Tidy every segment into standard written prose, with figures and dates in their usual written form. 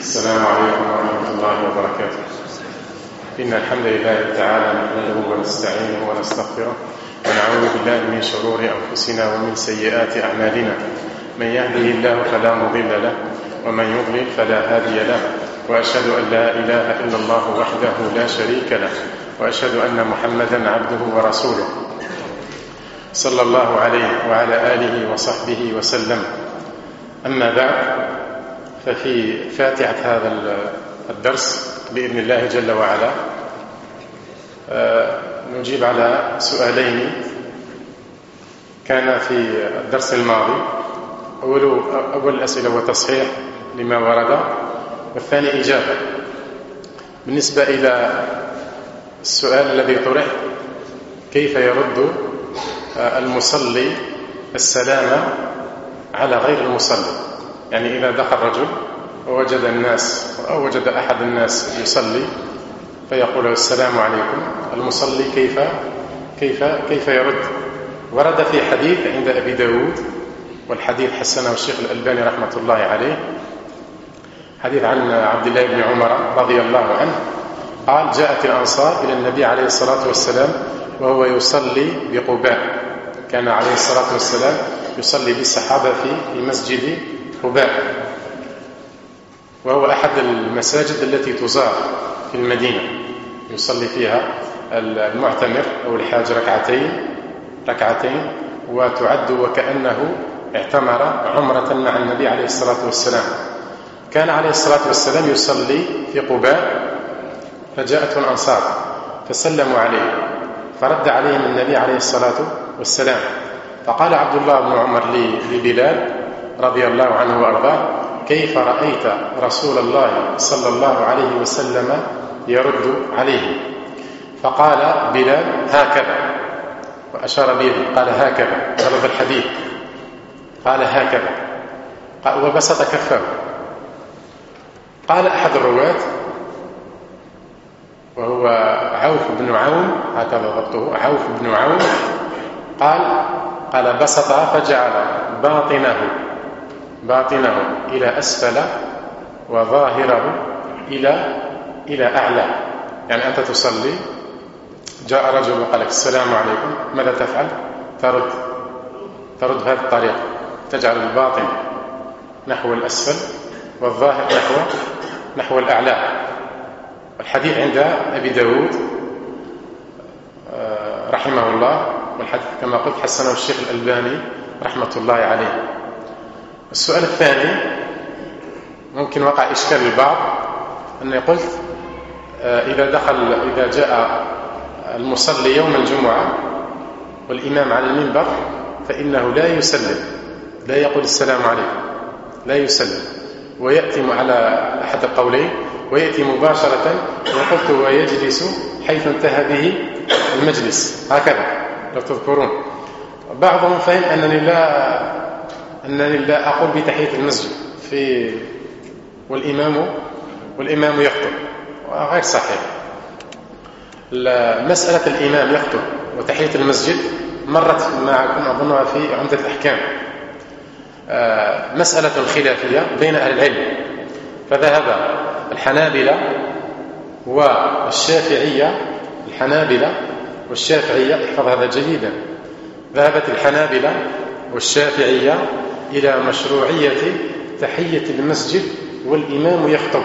السلام عليكم ورحمة الله وبركاته. إن الحمد لله تعالى نحمده ونستعينه ونستغفره ونعوذ بالله من شرور أنفسنا ومن سيئات أعمالنا. من يهده الله فلا مضل له ومن يضلل فلا هادي له، وأشهد أن لا إله إلا الله وحده لا شريك له، وأشهد أن محمدا عبده ورسوله صلى الله عليه وعلى آله وصحبه وسلم. أما بعد، ففي فاتحة هذا الدرس بإذن الله جل وعلا نجيب على سؤالين كان في الدرس الماضي. أول الأسئلة هو تصحيح لما ورد، والثاني إجابة. بالنسبة إلى السؤال الذي طرح: كيف يرد المصلي السلام على غير المصلي؟ يعني إذا دخل رجل ووجد الناس أو وجد أحد الناس يصلي فيقول السلام عليكم، المصلي كيف يرد؟ ورد في حديث عند أبي داود، والحديث حسنه الشيخ الألباني رحمة الله عليه، حديث عن عبد الله بن عمر رضي الله عنه قال: جاءت الأنصار إلى النبي عليه الصلاة والسلام وهو يصلي بقباء. كان عليه الصلاة والسلام يصلي بالصحابة في مسجد قباء، وهو أحد المساجد التي تزار في المدينة، يصلي فيها المعتمر أو الحاج ركعتين، وتعد وكأنه اعتمر عمرة مع النبي عليه الصلاة والسلام. كان عليه الصلاة والسلام يصلي في قباء، فجاءته الأنصار فسلموا عليه، فرد عليهم النبي عليه الصلاة والسلام. فقال عبد الله بن عمر لبلال رضي الله عنه وأرضاه: كيف رأيت رسول الله صلى الله عليه وسلم يرد عليه؟ فقال بلال: هكذا، وأشار بيده قال: هكذا، غلظ الحديث، قال: هكذا، وبسط كفه. قال أحد الرواة وهو عوف بن عون، هكذا ضبطه، عوف بن عون، قال بسط فجعل باطنه إلى أسفل وظاهره إلى أعلى. يعني أنت تصلي، جاء رجل وقال لك السلام عليكم، ماذا تفعل؟ ترد بهذه الطريقة، تجعل الباطن نحو الأسفل والظاهر نحو الأعلى. الحديث عند أبي داود رحمه الله، والحديث كما قلت حسنه الشيخ الألباني رحمة الله عليه. السؤال الثاني ممكن وقع إشكال البعض، أني قلت إذا جاء المصلي يوم الجمعة والإمام على المنبر فإنه لا يسلم، لا يقول السلام عليكم، لا يسلم، ويأتي على أحد القولين، ويأتي مباشرة، وقلت ويجلس حيث انتهى به المجلس، هكذا لو تذكرون. بعضهم فهم أنني لا أقول بتحية المسجد والإمام يخطب، وغير صحيح. مسألة الإمام يخطب وتحية المسجد مرت معكم أظنها في عمدة الأحكام، مسألة خلافية بين أهل العلم. فذهب الحنابلة والشافعية، احفظ هذا جيدا، ذهبت الحنابلة والشافعية إلى مشروعية تحية المسجد والإمام يخطب.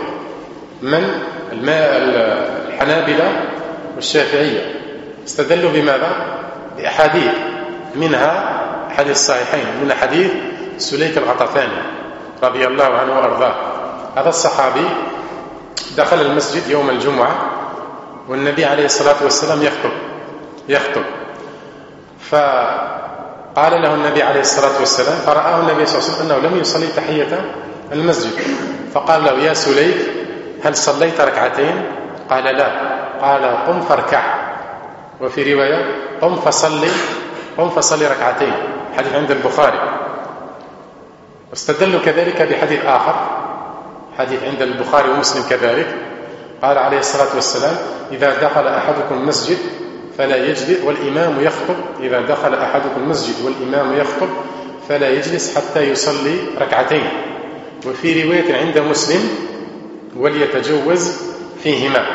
الحنابلة والشافعية استدلوا بماذا؟ بأحاديث، منها حديث الصحيحين، من حديث سليك الغطفاني رضي الله عنه وأرضاه. هذا الصحابي دخل المسجد يوم الجمعة والنبي عليه الصلاة والسلام يخطب، فقال له النبي عليه الصلاة والسلام، فرآه النبي صلى الله عليه وسلم أنه لم يصلي تحية المسجد، فقال له: يا سليك، هل صليت ركعتين؟ قال: لا. قال: قم فاركع. وفي رواية: قم فصلي ركعتين، حديث عند البخاري. واستدلوا كذلك بحديث آخر، حديث عند البخاري ومسلم كذلك، قال عليه الصلاة والسلام: إذا دخل أحدكم المسجد فلا يجلس والإمام يخطب، إذا دخل أحدكم المسجد والإمام يخطب فلا يجلس حتى يصلي ركعتين. وفي رواية عند مسلم وليتجوز فيهما.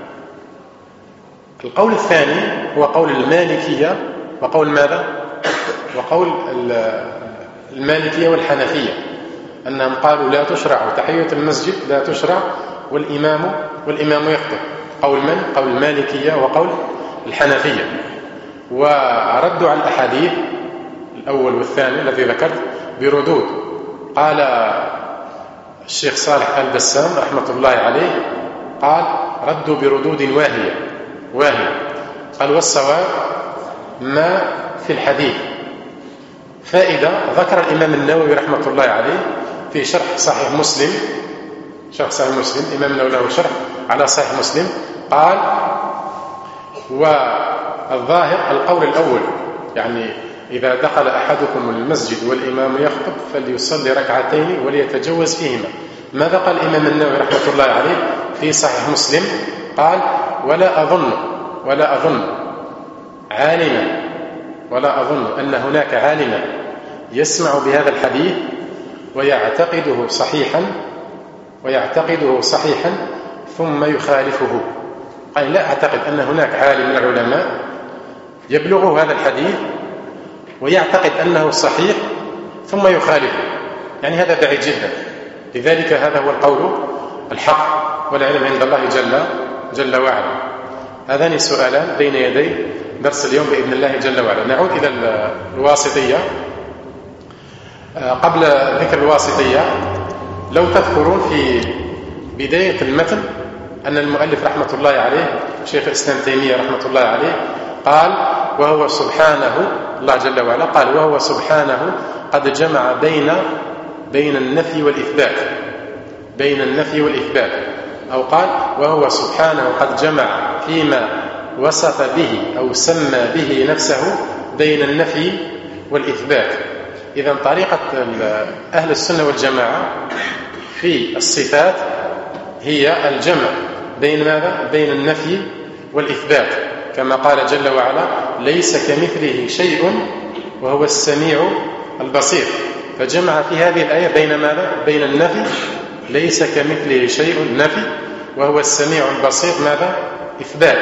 القول الثاني هو قول المالكية وقول ماذا؟ وقول المالكية والحنفية، أنهم قالوا لا تشرع تحية المسجد، لا تشرع والإمام يخطب. قول من؟ قول المالكية وقول الحنفية. وردوا على الأحاديث الأول والثاني الذي ذكرت بردود. قال الشيخ صالح البسام رحمة الله عليه قال ردوا بردود واهية. قال والصواب ما في الحديث. فائدة ذكر الإمام النووي رحمة الله عليه في شرح صحيح مسلم، الإمام النووي له شرح على صحيح مسلم، قال والظاهر القول الأول، يعني إذا دخل أحدكم المسجد والإمام يخطب فليصلي ركعتين وليتجوز فيهما. ماذا قال الإمام النووي رحمة الله عليه في صحيح مسلم؟ قال ولا أظن أن هناك عالما يسمع بهذا الحديث ويعتقده صحيحا ثم يخالفه. قال لا أعتقد أن هناك عالم من العلماء يبلغه هذا الحديث ويعتقد أنه صحيح ثم يخالفه، يعني هذا بعيد جدا. لذلك هذا هو القول الحق، والعلم عند الله جل وعلا. هذان سؤالان بين يدي درس اليوم بإذن الله جل وعلا. نعود إلى الواسطية. قبل ذكر الواسطية، لو تذكرون في بداية المتن أن المؤلف رحمة الله عليه شيخ الإسلام تيمية رحمة الله عليه قال وهو سبحانه، الله جل وعلا قال وهو سبحانه قد جمع بين النفي والإثبات، أو قال وهو سبحانه قد جمع فيما وصف به أو سمى به نفسه بين النفي والإثبات. إذن طريقة أهل السنة والجماعة في الصفات هي الجمع بين ماذا؟ بين النفي والإثبات، كما قال جل وعلا ليس كمثله شيء وهو السميع البصير. فجمع في هذه الآية بين ماذا؟ بين النفي، ليس كمثله شيء نفي، وهو السميع البصير ماذا؟ إثبات.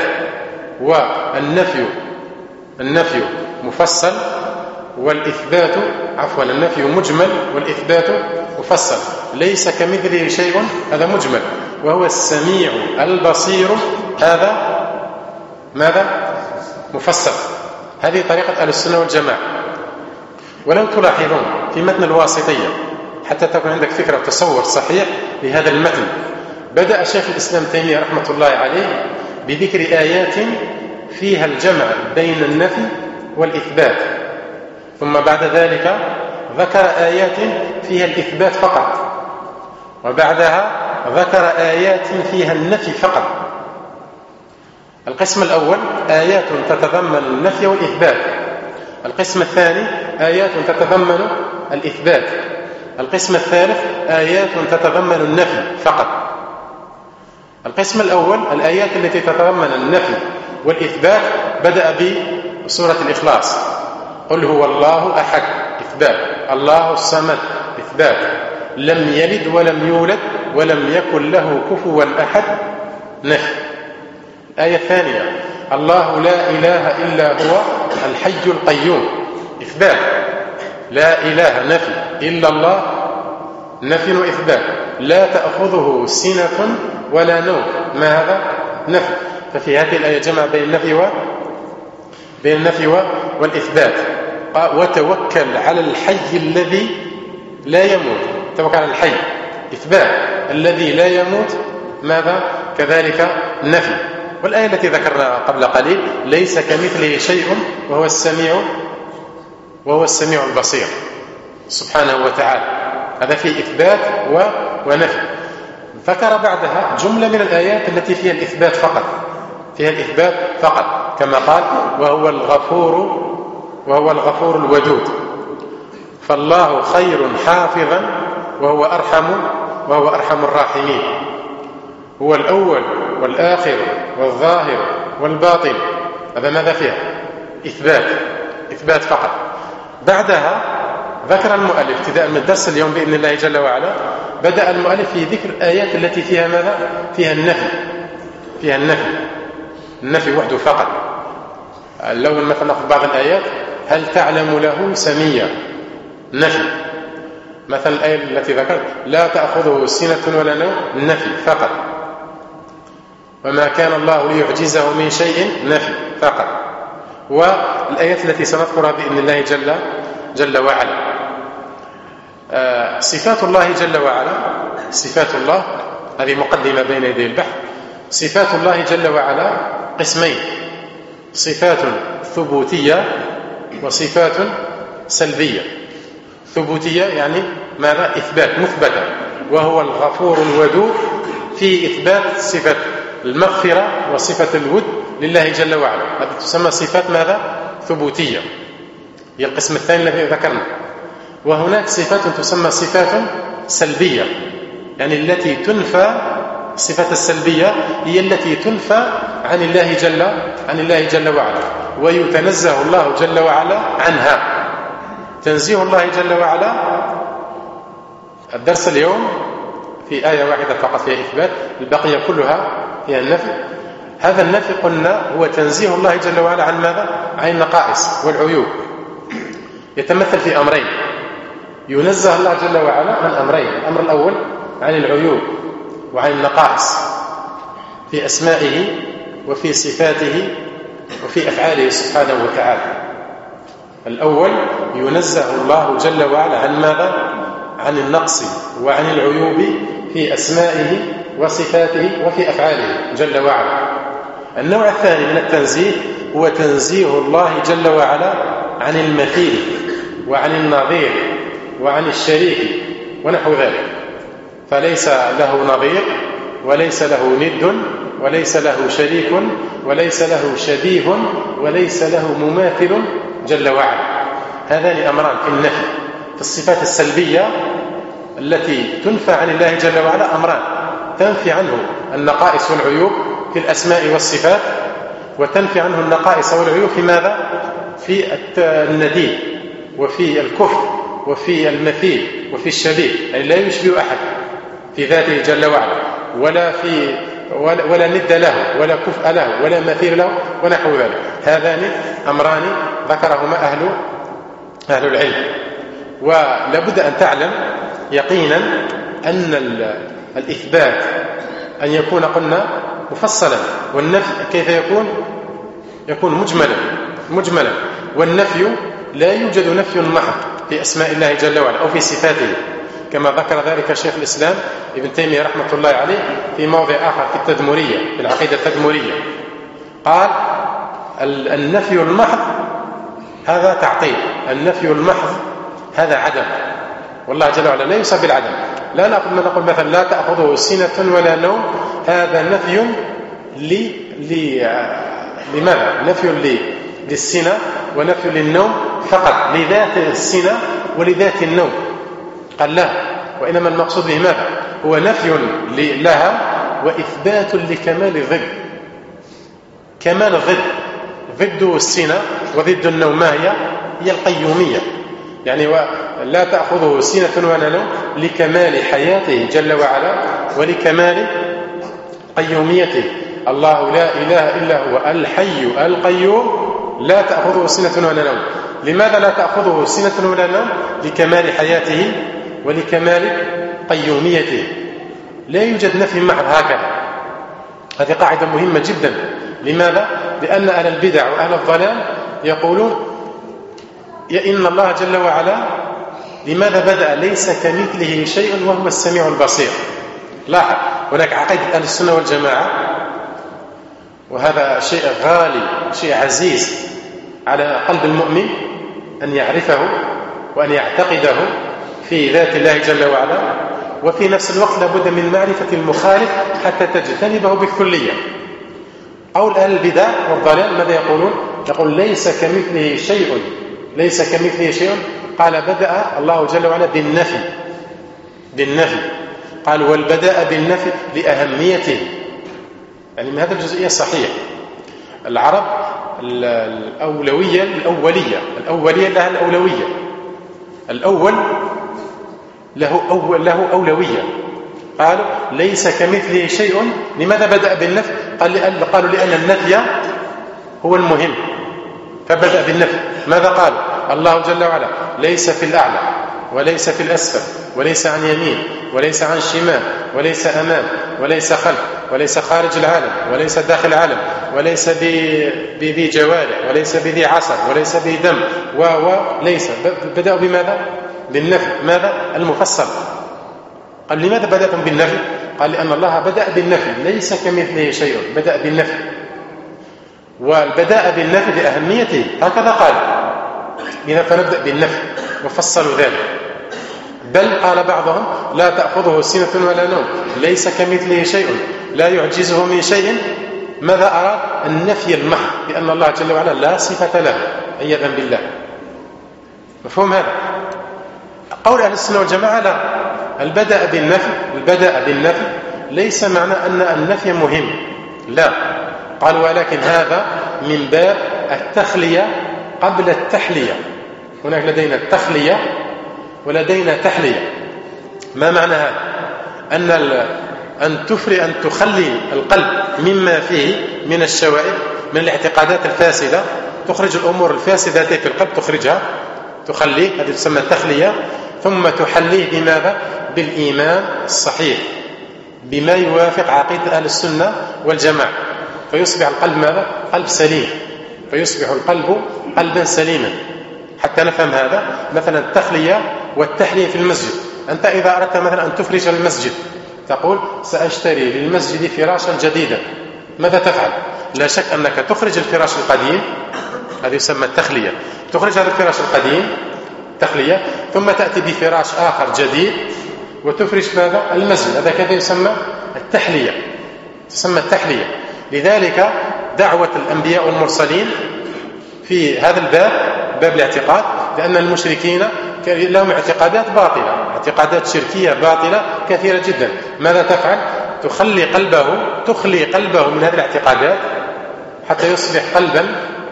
والنفي مفصل والإثبات النفي مجمل والإثبات مفصل. ليس كمثله شيء هذا مجمل، وهو السميع البصير هذا ماذا؟ مفصل. هذه طريقة أهل السنة والجماعة. ولو تلاحظون في متن الواسطية حتى تكون عندك فكرة وتصور صحيح لهذا المتن، بدأ شيخ الإسلام تيمية رحمة الله عليه بذكر آيات فيها الجمع بين النفي والإثبات، ثم بعد ذلك ذكر آيات فيها الإثبات فقط، وبعدها ذكر آيات فيها النفي فقط. القسم الأول آيات تتضمن النفي والإثبات. القسم الثاني آيات تتضمن الإثبات. القسم الثالث آيات تتضمن النفي فقط. القسم الأول الآيات التي تتضمن النفي والإثبات بدأ بسورة الإخلاص، قل هو الله أحد إثبات، الله الصمد إثبات، لم يلد ولم يولد ولم يكن له كفوا أحد نفي. الآية الثانية الله لا إله إلا هو الحي القيوم إثبات، لا إله نفي إلا الله نفي وإثبات، لا تأخذه سنة ولا نوم، ما هذا؟ نفي. ففي هذه الآية جمع بين النفي والإثبات. وتوكل على الحي الذي لا يموت، توكل على الحي إثبات، الذي لا يموت ماذا؟ كذلك نفي. والآية التي ذكرنا قبل قليل ليس كمثله شيء وهو السميع البصير سبحانه وتعالى، هذا فيه إثبات ونفي. ذكر بعدها جملة من الآيات التي فيها الإثبات فقط، كما قال وهو الغفور الودود، فالله خير حافظا وهو أرحم الراحمين، هو الأول والآخر والظاهر والباطن. هذا ماذا فيها؟ إثبات فقط. بعدها ذكر المؤلف ابتداء من الدرس اليوم بإذن الله جل وعلا بدأ المؤلف في ذكر الآيات التي فيها ماذا؟ فيها النفي، فيها النفي وحده فقط. لو مثلا في بعض الآيات هل تعلم له سميا، نفي. مثلا الآية التي ذكرت لا تأخذه سنة ولا نوم، نفي فقط. وما كان الله ليعجزه من شيء، نفي فقط. والآيات التي سنذكرها بإذن الله جل وعلا. صفات الله جل وعلا، صفات الله هذه مقدمة بين يدي البحث. صفات الله جل وعلا قسمين: صفات ثبوتية وصفات سلبية. ثبوتية يعني ماذا؟ إثبات، مثبتة، وهو الغفور الودود في إثبات صفة المغفرة وصفة الود لله جل وعلا. هذه تسمى صفات ماذا؟ ثبوتية، هي القسم الثاني الذي ذكرنا. وهناك صفات تسمى صفات سلبية، يعني التي تنفى. الصفات السلبية هي التي تنفى عن الله جل وعلا، ويتنزه الله جل وعلا عنها. تنزيه الله جل وعلا، الدرس اليوم في آية واحدة فقط فيها إثبات، البقية كلها فيها النفي. هذا النفي قلنا هو تنزيه الله جل وعلا عن ماذا؟ عن النقائص والعيوب. يتمثل في أمرين: ينزه الله جل وعلا عن أمرين. الأمر الأول عن العيوب وعن النقائص في أسمائه وفي صفاته وفي أفعاله سبحانه وتعالى. الأول ينزه الله جل وعلا عن ماذا؟ عن النقص وعن العيوب في أسمائه وصفاته وفي أفعاله جل وعلا. النوع الثاني من التنزيه هو تنزيه الله جل وعلا عن المثيل وعن النظير وعن الشريك ونحو ذلك. فليس له نظير وليس له ند وليس له شريك وليس له شبيه وليس له مماثل جل وعلا. هذان أمران في النفي. في الصفات السلبية التي تنفى عن الله جل وعلا أمران: تنفي عنه النقائص والعيوب في الأسماء والصفات، وتنفي عنه النقائص والعيوب في ماذا؟ في النديد وفي الكفر وفي المثيل وفي الشبيه، يعني لا يشبه أحد في ذاته جل وعلا، ولا ند له ولا كفء له ولا مثيل له ونحو ذلك. هذان أمران ذكرهما أهل العلم. ولابد أن تعلم يقينا أن الإثبات أن يكون قلنا مفصلا، والنفي كيف يكون مجملا. والنفي لا يوجد نفي محض في أسماء الله جل وعلا أو في صفاته، كما ذكر ذلك شيخ الإسلام ابن تيمية رحمة الله عليه في موضع آخر في التدمرية، في العقيدة التدمرية. قال: النفي المحض هذا تعطيل، النفي المحض هذا عدم، والله جل وعلا لا يصاب بالعدم. لا نقول مثلا لا تأخذه سنة ولا نوم، هذا نفي لماذا؟ نفي للسنة ونفي للنوم فقط، لذات السنة ولذات النوم. قال لا، وإنما المقصود به ماذا؟ هو نفي لها وإثبات لكمال الضد. كمال الضد، ضد السنة وضد النوم ما هي القيومية. يعني لا تأخذه سنة ولا نوم لكمال حياته جل وعلا ولكمال قيوميته. الله لا إله إلا هو الحي القيوم لا تأخذه سنة ولا نوم. لماذا لا تأخذه سنة ولا نوم؟ لكمال حياته ولكمال قيوميته. لا يوجد نفي محض هكذا. هذه قاعدة مهمة جدا. لماذا؟ لأن أهل البدع وأهل الضلال يقولون إن الله جل وعلا لماذا بدأ ليس كمثله شيء وهو السميع البصير. لاحظ، هناك عقيدة أهل السنة والجماعة، وهذا شيء غالي، شيء عزيز على قلب المؤمن أن يعرفه وأن يعتقده في ذات الله جل وعلا، وفي نفس الوقت لابد من معرفة المخالف حتى تجتنبه بالكلية. أو أهل البدع والضلال ماذا يقولون؟ يقول ليس كمثله شيء، ليس كمثله شيء. قال بدأ الله جل وعلا بالنفي. قال والبدأ بالنفي لأهميته، يعني من هذا الجزئية صحيح. العرب الأولية لها الأولوية. الأول له أولوية. قالوا ليس كمثله شيء. لماذا بدأ بالنفي؟ قالوا لأن النفي هو المهم، فبدأ بالنفي. ماذا قالوا؟ الله جل وعلا ليس في الأعلى وليس في الأسفل وليس عن يمين وليس عن شمال وليس أمام وليس خلف وليس خارج العالم وليس داخل العالم وليس بذي جوارح وليس بذي عصب وليس بذي دم وليس. بدأوا بماذا؟ بالنفي. ماذا؟ المفصل. قال لماذا بدأتم بالنفي؟ قال لأن الله بدأ بالنفي، ليس كمثله شيء، بدأ بالنفي. والبداء بالنفي لأهميته هكذا قال. إذا فنبدأ بالنفي وفصلوا ذلك. بل قال بعضهم لا تأخذه سنة ولا نوم، ليس كمثله شيء، لا يعجزه من شيء. ماذا أراد؟ النفي المحض، لأن الله جل وعلا لا صفة له عياذا بالله. مفهوم هذا؟ قول أهل السنة والجماعة لا، البدأ بالنفي ليس معنى أن النفي مهم، لا. قالوا ولكن هذا من باب التخلية قبل التحلية. هناك لدينا التخلية ولدينا تحلية. ما معنى هذا؟ أن تخلي القلب مما فيه من الشوائب، من الاعتقادات الفاسدة، تخرج الأمور الفاسدة في القلب، تخليه، هذه تسمى التخلية. ثم تحليه بماذا؟ بالإيمان الصحيح، بما يوافق عقيدة أهل السنة والجماعة، فيصبح القلب ماذا؟ قلب سليم، فيصبح القلب قلبا سليما. حتى نفهم هذا، مثلا التخلية والتحلية في المسجد. أنت إذا أردت مثلا أن تفرش المسجد تقول سأشتري للمسجد فراشا جديدا، ماذا تفعل؟ لا شك أنك تخرج الفراش القديم، هذا يسمى التخلية، تخرج هذا الفراش القديم تخلية، ثم تأتي بفراش آخر جديد وتفرش ماذا؟ المسجد. هذا كذا يسمى التحلية، تسمى التحلية. لذلك دعوة الأنبياء والمرسلين في هذا الباب، باب الاعتقاد، لأن المشركين لهم اعتقادات باطلة، اعتقادات شركية باطلة كثيرة جدا. ماذا تفعل؟ تخلي قلبه من هذه الاعتقادات حتى يصبح قلبا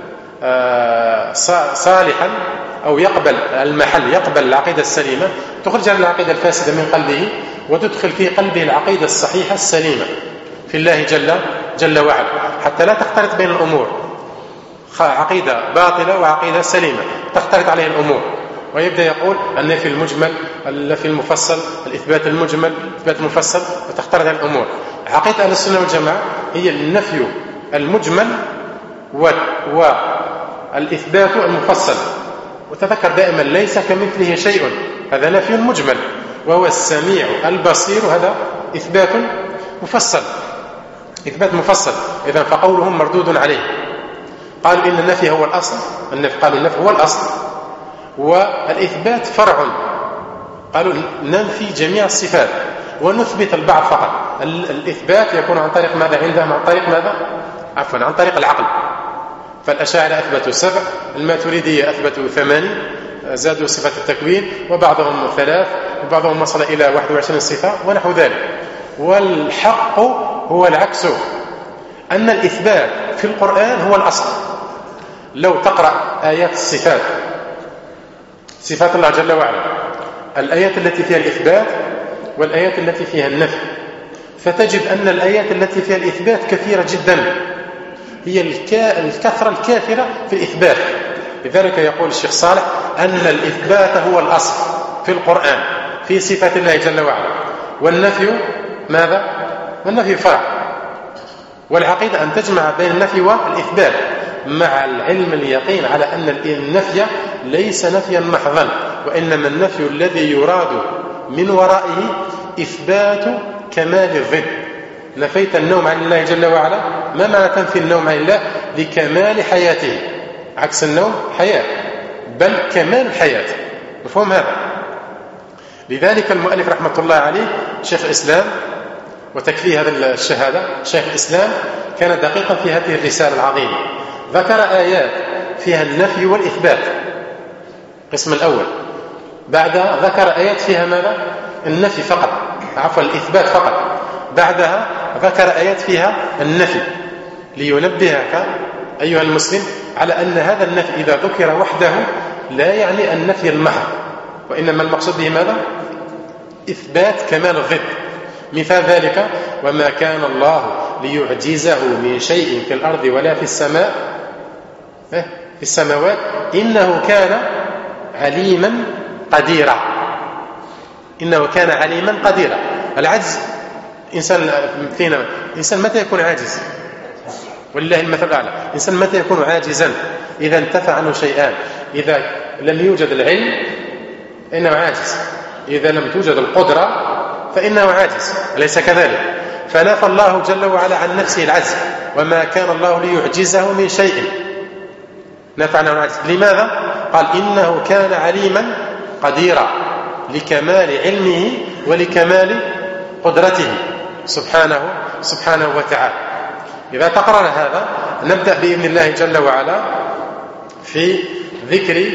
صالحا، أو يقبل المحل، يقبل العقيدة السليمة، تخرج عن العقيدة الفاسدة من قلبه وتدخل في قلبه العقيدة الصحيحة السليمة في الله جل وعلا، حتى لا تختلط بين الأمور، عقيدة باطلة وعقيدة سليمة تختلط عليه الأمور، ويبدأ يقول النفي المجمل، النفي المفصل، الإثبات المجمل، الإثبات المفصل، وتختلط على الأمور. عقيدة أهل السنة والجماعة هي النفي المجمل والإثبات المفصل. وتذكر دائما ليس كمثله شيء، هذا نفي مجمل، وهو السميع البصير، هذا إثبات مفصل، إثبات مفصل. إذن فقولهم مردود عليه. قالوا إن النفي هو الأصل، قالوا النفي هو الأصل والإثبات فرع. قالوا ننفي جميع الصفات ونثبت البعض فقط. الإثبات يكون عن طريق ماذا عندهم؟ عن طريق ماذا؟ عن طريق العقل. فالأشاعرة أثبتوا 7، الماتريدية أثبتوا 8، زادوا صفة التكوين، وبعضهم 3، وبعضهم وصل إلى 21 صفة ونحو ذلك. والحق هو العكس، أن الإثبات في القرآن هو الأصل. لو تقرأ آيات الصفات، صفات الله جل وعلا، الآيات التي فيها الإثبات والآيات التي فيها النفي، فتجد أن الآيات التي فيها الإثبات كثيرة جدا، هي الكثرة الكافرة في الإثبات. لذلك يقول الشيخ صالح أن الإثبات هو الأصل في القرآن في صفات الله جل وعلا، والنفي ماذا؟ والنفي فرع. والعقيدة أن تجمع بين النفي والإثبات مع العلم اليقين على أن النفي ليس نفيا محضا، وإنما النفي الذي يراد من ورائه إثبات كمال الضد. نفيت النوم عن الله جل وعلا، ما معنى تنفي النوم عن الله؟ لكمال حياته، عكس النوم حياة، بل كمال الحياة. مفهوم هذا؟ لذلك المؤلف رحمة الله عليه شيخ الإسلام، وتكفي هذا الشهادة، شيخ الإسلام كان دقيقا في هذه الرسالة العظيمة. ذكر آيات فيها النفي والإثبات، القسم الأول. بعدها ذكر آيات فيها ماذا؟ النفي فقط، عفوا الإثبات فقط. بعدها ذكر آيات فيها النفي، لينبهك أيها المسلم على أن هذا النفي إذا ذكر وحده لا يعني النفي المحض، وإنما المقصود به ماذا؟ إثبات كمال الضد. مثال ذلك: وما كان الله ليعجزه من شيء في الأرض ولا في السماء في السماوات إنه كان عليما قديرا. إنه كان عليما قديرا. العجز إنسان فينا، إنسان متى يكون عاجز؟ ولله المثل الأعلى. إنسان متى يكون عاجزا؟ إذا انتفع عنه شيئان: إذا لم يوجد العلم فإنه عاجز، إذا لم توجد القدرة فإنه عاجز، أليس كذلك؟ فنفى الله جل وعلا عن نفسه العجز: وما كان الله ليعجزه من شيء. نفى عنه العجز. لماذا؟ قال: إنه كان عليما قديرا، لكمال علمه ولكمال قدرته سبحانه وتعالى. إذا تقرر هذا نبدأ بإذن الله جل وعلا في ذكر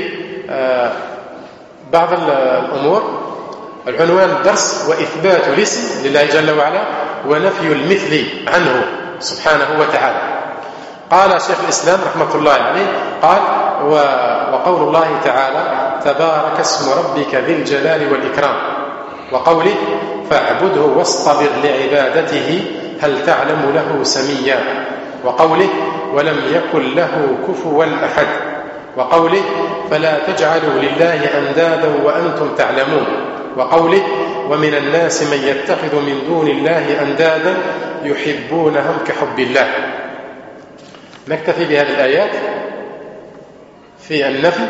بعض الأمور. العنوان الدرس: وإثبات الاسم لله جل وعلا ونفي المثل عنه سبحانه وتعالى. قال شيخ الإسلام رحمة الله عليه قال: وقول الله تعالى: تبارك اسم ربك ذي الجلال والإكرام. وقوله: فاعبده واصطبر لعبادته هل تعلم له سميا. وقوله: ولم يكن له كفوا أحد. وقوله: فلا تجعلوا لله أندادا وأنتم تعلمون. وقوله: ومن الناس من يتخذ من دون الله أندادا يحبونهم كحب الله. نكتفي بهذه الآيات في النفي.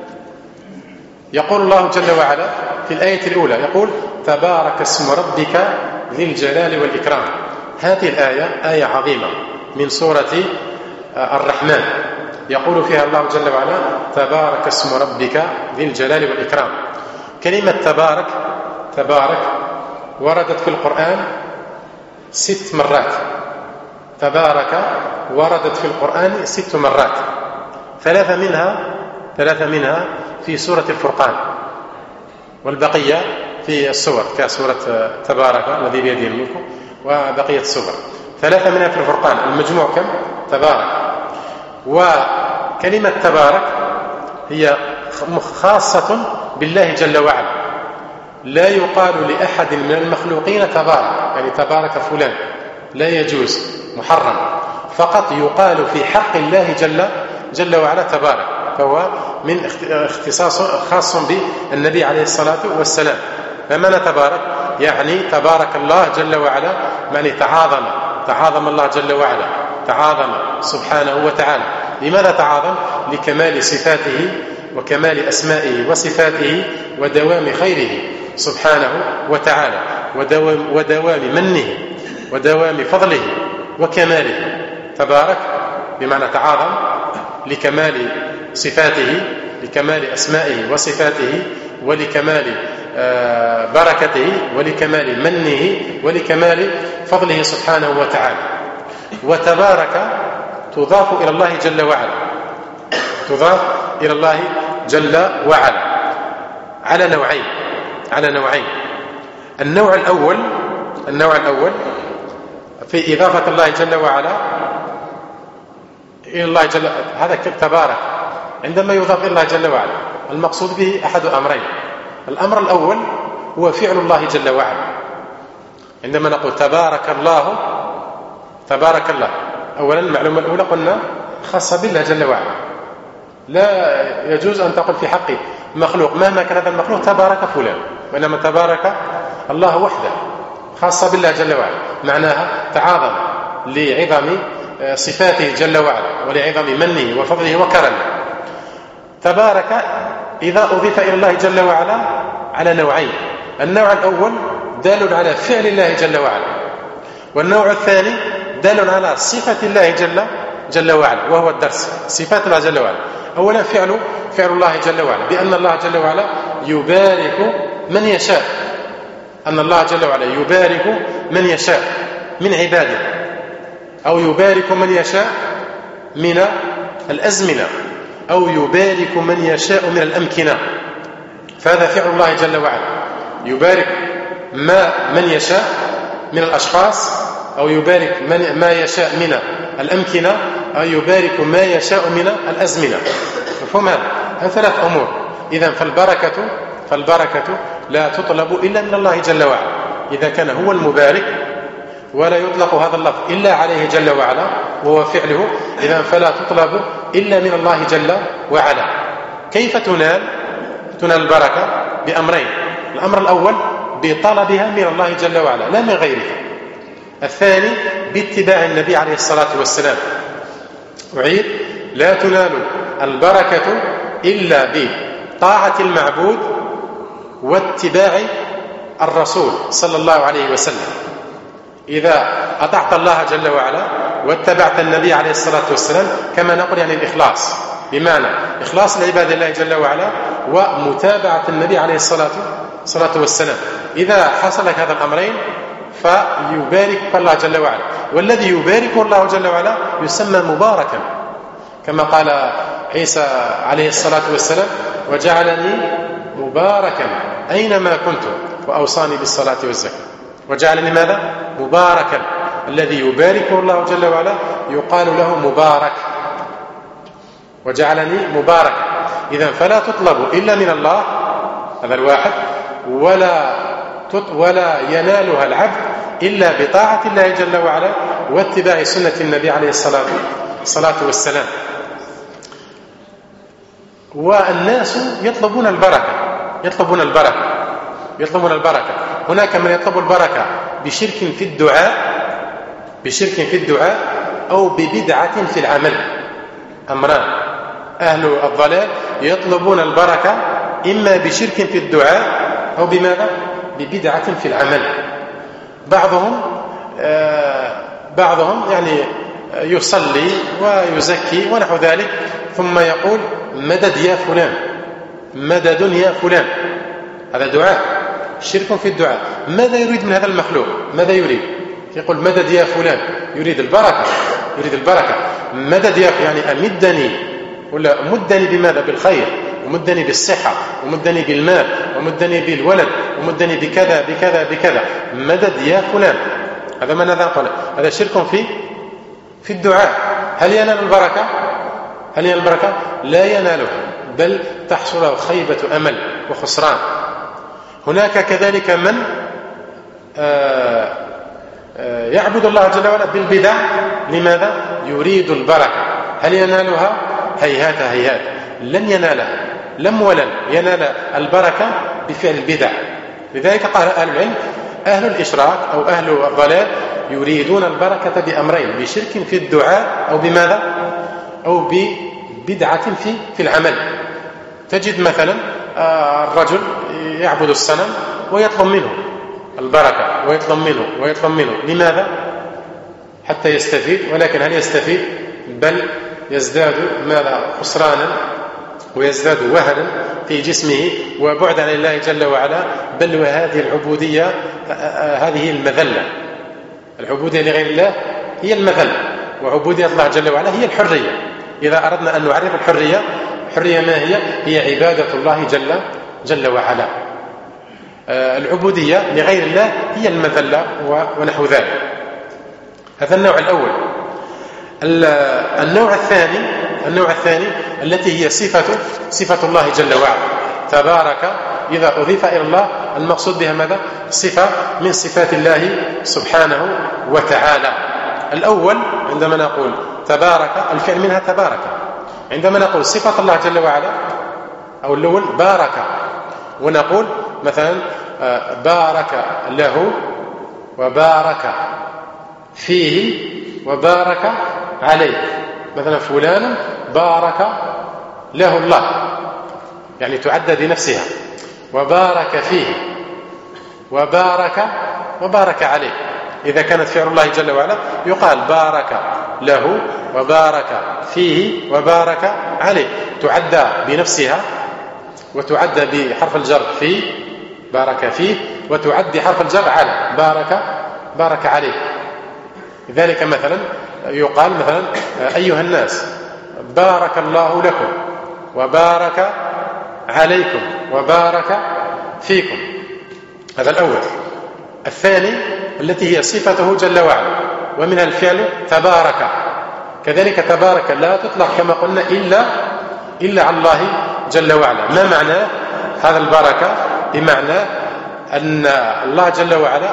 يقول الله جل وعلا في الآية الأولى، يقول: تبارك اسم ربك ذي الجلال والإكرام. هذه الآية آية عظيمة من سورة الرحمن، يقول فيها الله جل وعلا: تبارك اسم ربك ذي الجلال والإكرام. كلمة تبارك وردت في القرآن 6 مرات. تبارك وردت في القرآن 6 مرات، ثلاثة منها في سورة الفرقان، والبقية في السور كسورة تبارك الذي بيده الملك وبقية السور. 3 منها في الفرقان. المجموع كم؟ تبارك. وكلمة تبارك هي خاصة بالله جل وعلا، لا يقال لأحد من المخلوقين تبارك، يعني تبارك فلان، لا يجوز، محرم. فقط يقال في حق الله جل وعلا تبارك، فهو من اختصاص خاص بالنبي عليه الصلاة والسلام. فمعنى تبارك يعني تبارك الله جل وعلا، يعني تعاظم الله جل وعلا، تعاظم سبحانه وتعالى. لماذا تعاظم؟ لكمال صفاته وكمال أسمائه وصفاته ودوام خيره سبحانه وتعالى، ودوام منه ودوام فضله وكماله. تبارك بمعنى تعاظم لكمال صفاته، لكمال أسمائه وصفاته، ولكمال بركته، ولكمال منه، ولكمال فضله سبحانه وتعالى. وتبارك تضاف إلى الله جل وعلا، تضاف إلى الله جل وعلا على نوعين. النوع الأول في إضافة الله جل وعلا إلى الله جل، هذا تبارك عندما يضاف إلى الله جل وعلا المقصود به أحد أمرين. الأمر الأول هو فعل الله جل وعلا. عندما نقول تبارك الله، أولا المعلومة الأولى قلنا خاصة بالله جل وعلا، لا يجوز أن تقول في حق مخلوق مهما كان هذا المخلوق تبارك فلان، وإنما تبارك الله وحده خاصة بالله جل وعلا، معناها تعاظم لعظم صفاته جل وعلا ولعظم منه وفضله وكرمه. تبارك إذا أضيف إلى الله جل وعلا على نوعين: النوع الأول دال على فعل الله جل وعلا، والنوع الثاني دال على صفة الله جل وعلا، وهو الدرس صفات الله جل وعلا. أولا فعل الله جل وعلا، بأن الله جل وعلا يبارك من يشاء، أن الله جل وعلا يبارك من يشاء من عباده، أو يبارك من يشاء من الأزمنة، أو يبارك من يشاء من الأمكنة. فهذا فعل الله جل وعلا، يبارك من يشاء من الأشخاص، أو يبارك ما يشاء من الأمكنة، أو يبارك ما يشاء من الأزمنة. مفهوم هذا؟ 3 أمور. إذن فالبركة لا تطلب إلا من الله جل وعلا. إذا كان هو المبارك ولا يطلق هذا اللفظ إلا عليه جل وعلا وهو فعله، إذا فلا تطلب إلا من الله جل وعلا. كيف تنال البركة؟ بأمرين: الأمر الأول بطلبها من الله جل وعلا لا من غيره، الثاني باتباع النبي عليه الصلاة والسلام. أعيد: لا تنال البركة إلا بطاعة المعبود واتباع الرسول صلى الله عليه وسلم. إذا أطعت الله جل وعلا واتبعت النبي عليه الصلاة والسلام، كما نقول يعني الإخلاص، بمعنى إخلاص العباد لله جل وعلا ومتابعة النبي عليه الصلاة والسلام. إذا حصل لك هذا الأمرين فيبارك الله جل وعلا، والذي يبارك الله جل وعلا يسمى مباركا، كما قال عيسى عليه الصلاة والسلام: وجعلني مباركا أينما كنت وأوصاني بالصلاة والزكاة. وجعلني ماذا؟ مباركا. الذي يباركه الله جل وعلا يقال له مبارك. وجعلني مباركا. إذن فلا تطلب إلا من الله، هذا الواحد، ولا ينالها العبد إلا بطاعة الله جل وعلا واتباع سنة النبي عليه الصلاة والسلام. والناس يطلبون البركة. هناك من يطلب البركة بشرك في الدعاء أو ببدعة في العمل. أمران: أهل الضلال يطلبون البركة إما بشرك في الدعاء أو بماذا؟ ببدعة في العمل. بعضهم يعني يصلي ويزكي ونحو ذلك، ثم يقول: مدد يا فلان، مدد يا فلان. هذا دعاء، شرك في الدعاء. ماذا يريد من هذا المخلوق؟ ماذا يريد؟ يقول: مدد يا فلان، يريد البركة. مدد يا يعني أمدني، ولا مدني بماذا؟ بالخير، ومدني بالصحة، ومدني بالمال، ومدني بالولد، ومدني بكذا بكذا بكذا. مدد يا فلان. هذا ما نقول، هذا شرك في الدعاء. هل ينال البركة؟ لا يناله، بل تحصل له خيبة أمل وخسران. هناك كذلك من يعبد الله جل وعلا بالبدع. لماذا؟ يريد البركة. هل ينالها؟ هيهات، لن ينالها، لم ولن ينال البركة بفعل البدع. لذلك قال أهل العلم: أهل الإشراك أو أهل الضلال يريدون البركة بأمرين: بشرك في الدعاء أو بماذا؟ أو ببدعة في العمل. تجد مثلا الرجل يعبد الصنم ويطلب منه البركة، ويطلب منه لماذا؟ حتى يستفيد. ولكن هل يستفيد؟ بل يزداد ماذا؟ خسرانا، ويزداد وهنا في جسمه وبعدا عن الله جل وعلا. بل وهذه العبودية هذه المذلة. العبودية لغير الله هي المذلة، وعبودية الله جل وعلا هي الحرية. إذا أردنا أن نعرف الحرية ما هي؟ هي عبادة الله جل وعلا. العبودية لغير الله هي المذلة ونحو ذلك. هذا النوع الأول. النوع الثاني التي هي صفة الله جل وعلا تبارك. إذا أضيف إلى الله المقصود بها ماذا؟ صفة من صفات الله سبحانه وتعالى. الأول عندما نقول تبارك، الفعل منها تبارك. عندما نقول صفة الله جل وعلا، أو الأول بارك، ونقول مثلا بارك له وبارك فيه وبارك عليه. مثلا فلان بارك له الله، يعني تعدى بنفسها، وبارك فيه وبارك عليه. إذا كانت فعل الله جل وعلا يقال بارك له وبارك فيه وبارك عليه، تعدى بنفسها، وتعدى بحرف الجر فيه بارك فيه، وتعدي حرف الجر على بارك عليه. لذلك مثلا يقال مثلا أيها الناس بارك الله لكم وبارك عليكم وبارك فيكم. هذا الأول. الثاني التي هي صفته جل وعلا، ومنها الفعل تبارك. كذلك تبارك لا تطلق كما قلنا إلا على الله جل وعلا. ما معنى هذا البركة؟ بمعنى أن الله جل وعلا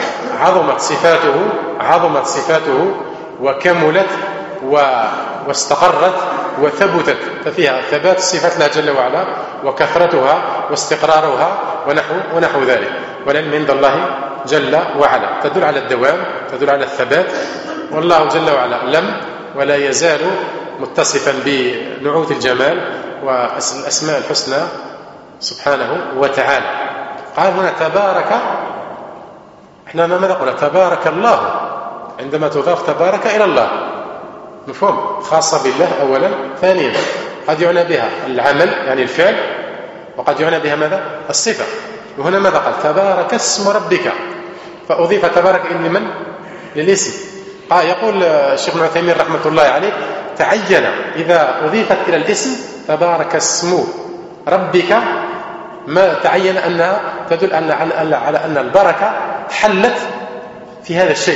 عظمت صفاته وكملت واستقرت وثبتت، ففيها ثبات صفات الله جل وعلا وكثرتها واستقرارها ونحو ذلك. والعلم عند الله جل وعلا تدل على الدوام، تدل على الثبات. والله جل وعلا لم ولا يزال متصفا بنعوت الجمال والأسماء الحسنى سبحانه وتعالى. قال هنا تبارك، احنا ماذا قلنا؟ تبارك الله، عندما تضاف تبارك إلى الله مفهوم، خاصة بالله أولا. ثانيا قد يعنى بها العمل يعني الفعل، وقد يعنى بها ماذا؟ الصفة. وهنا ماذا قال؟ تبارك اسم ربك، فأضيف تبارك لمن؟ للاسم. يقول الشيخ ابن عثيمين رحمة الله عليه تعين إذا أضيفت إلى الاسم تبارك اسم ربك، ما تعين أنها تدل على أن البركة حلت في هذا الشيء،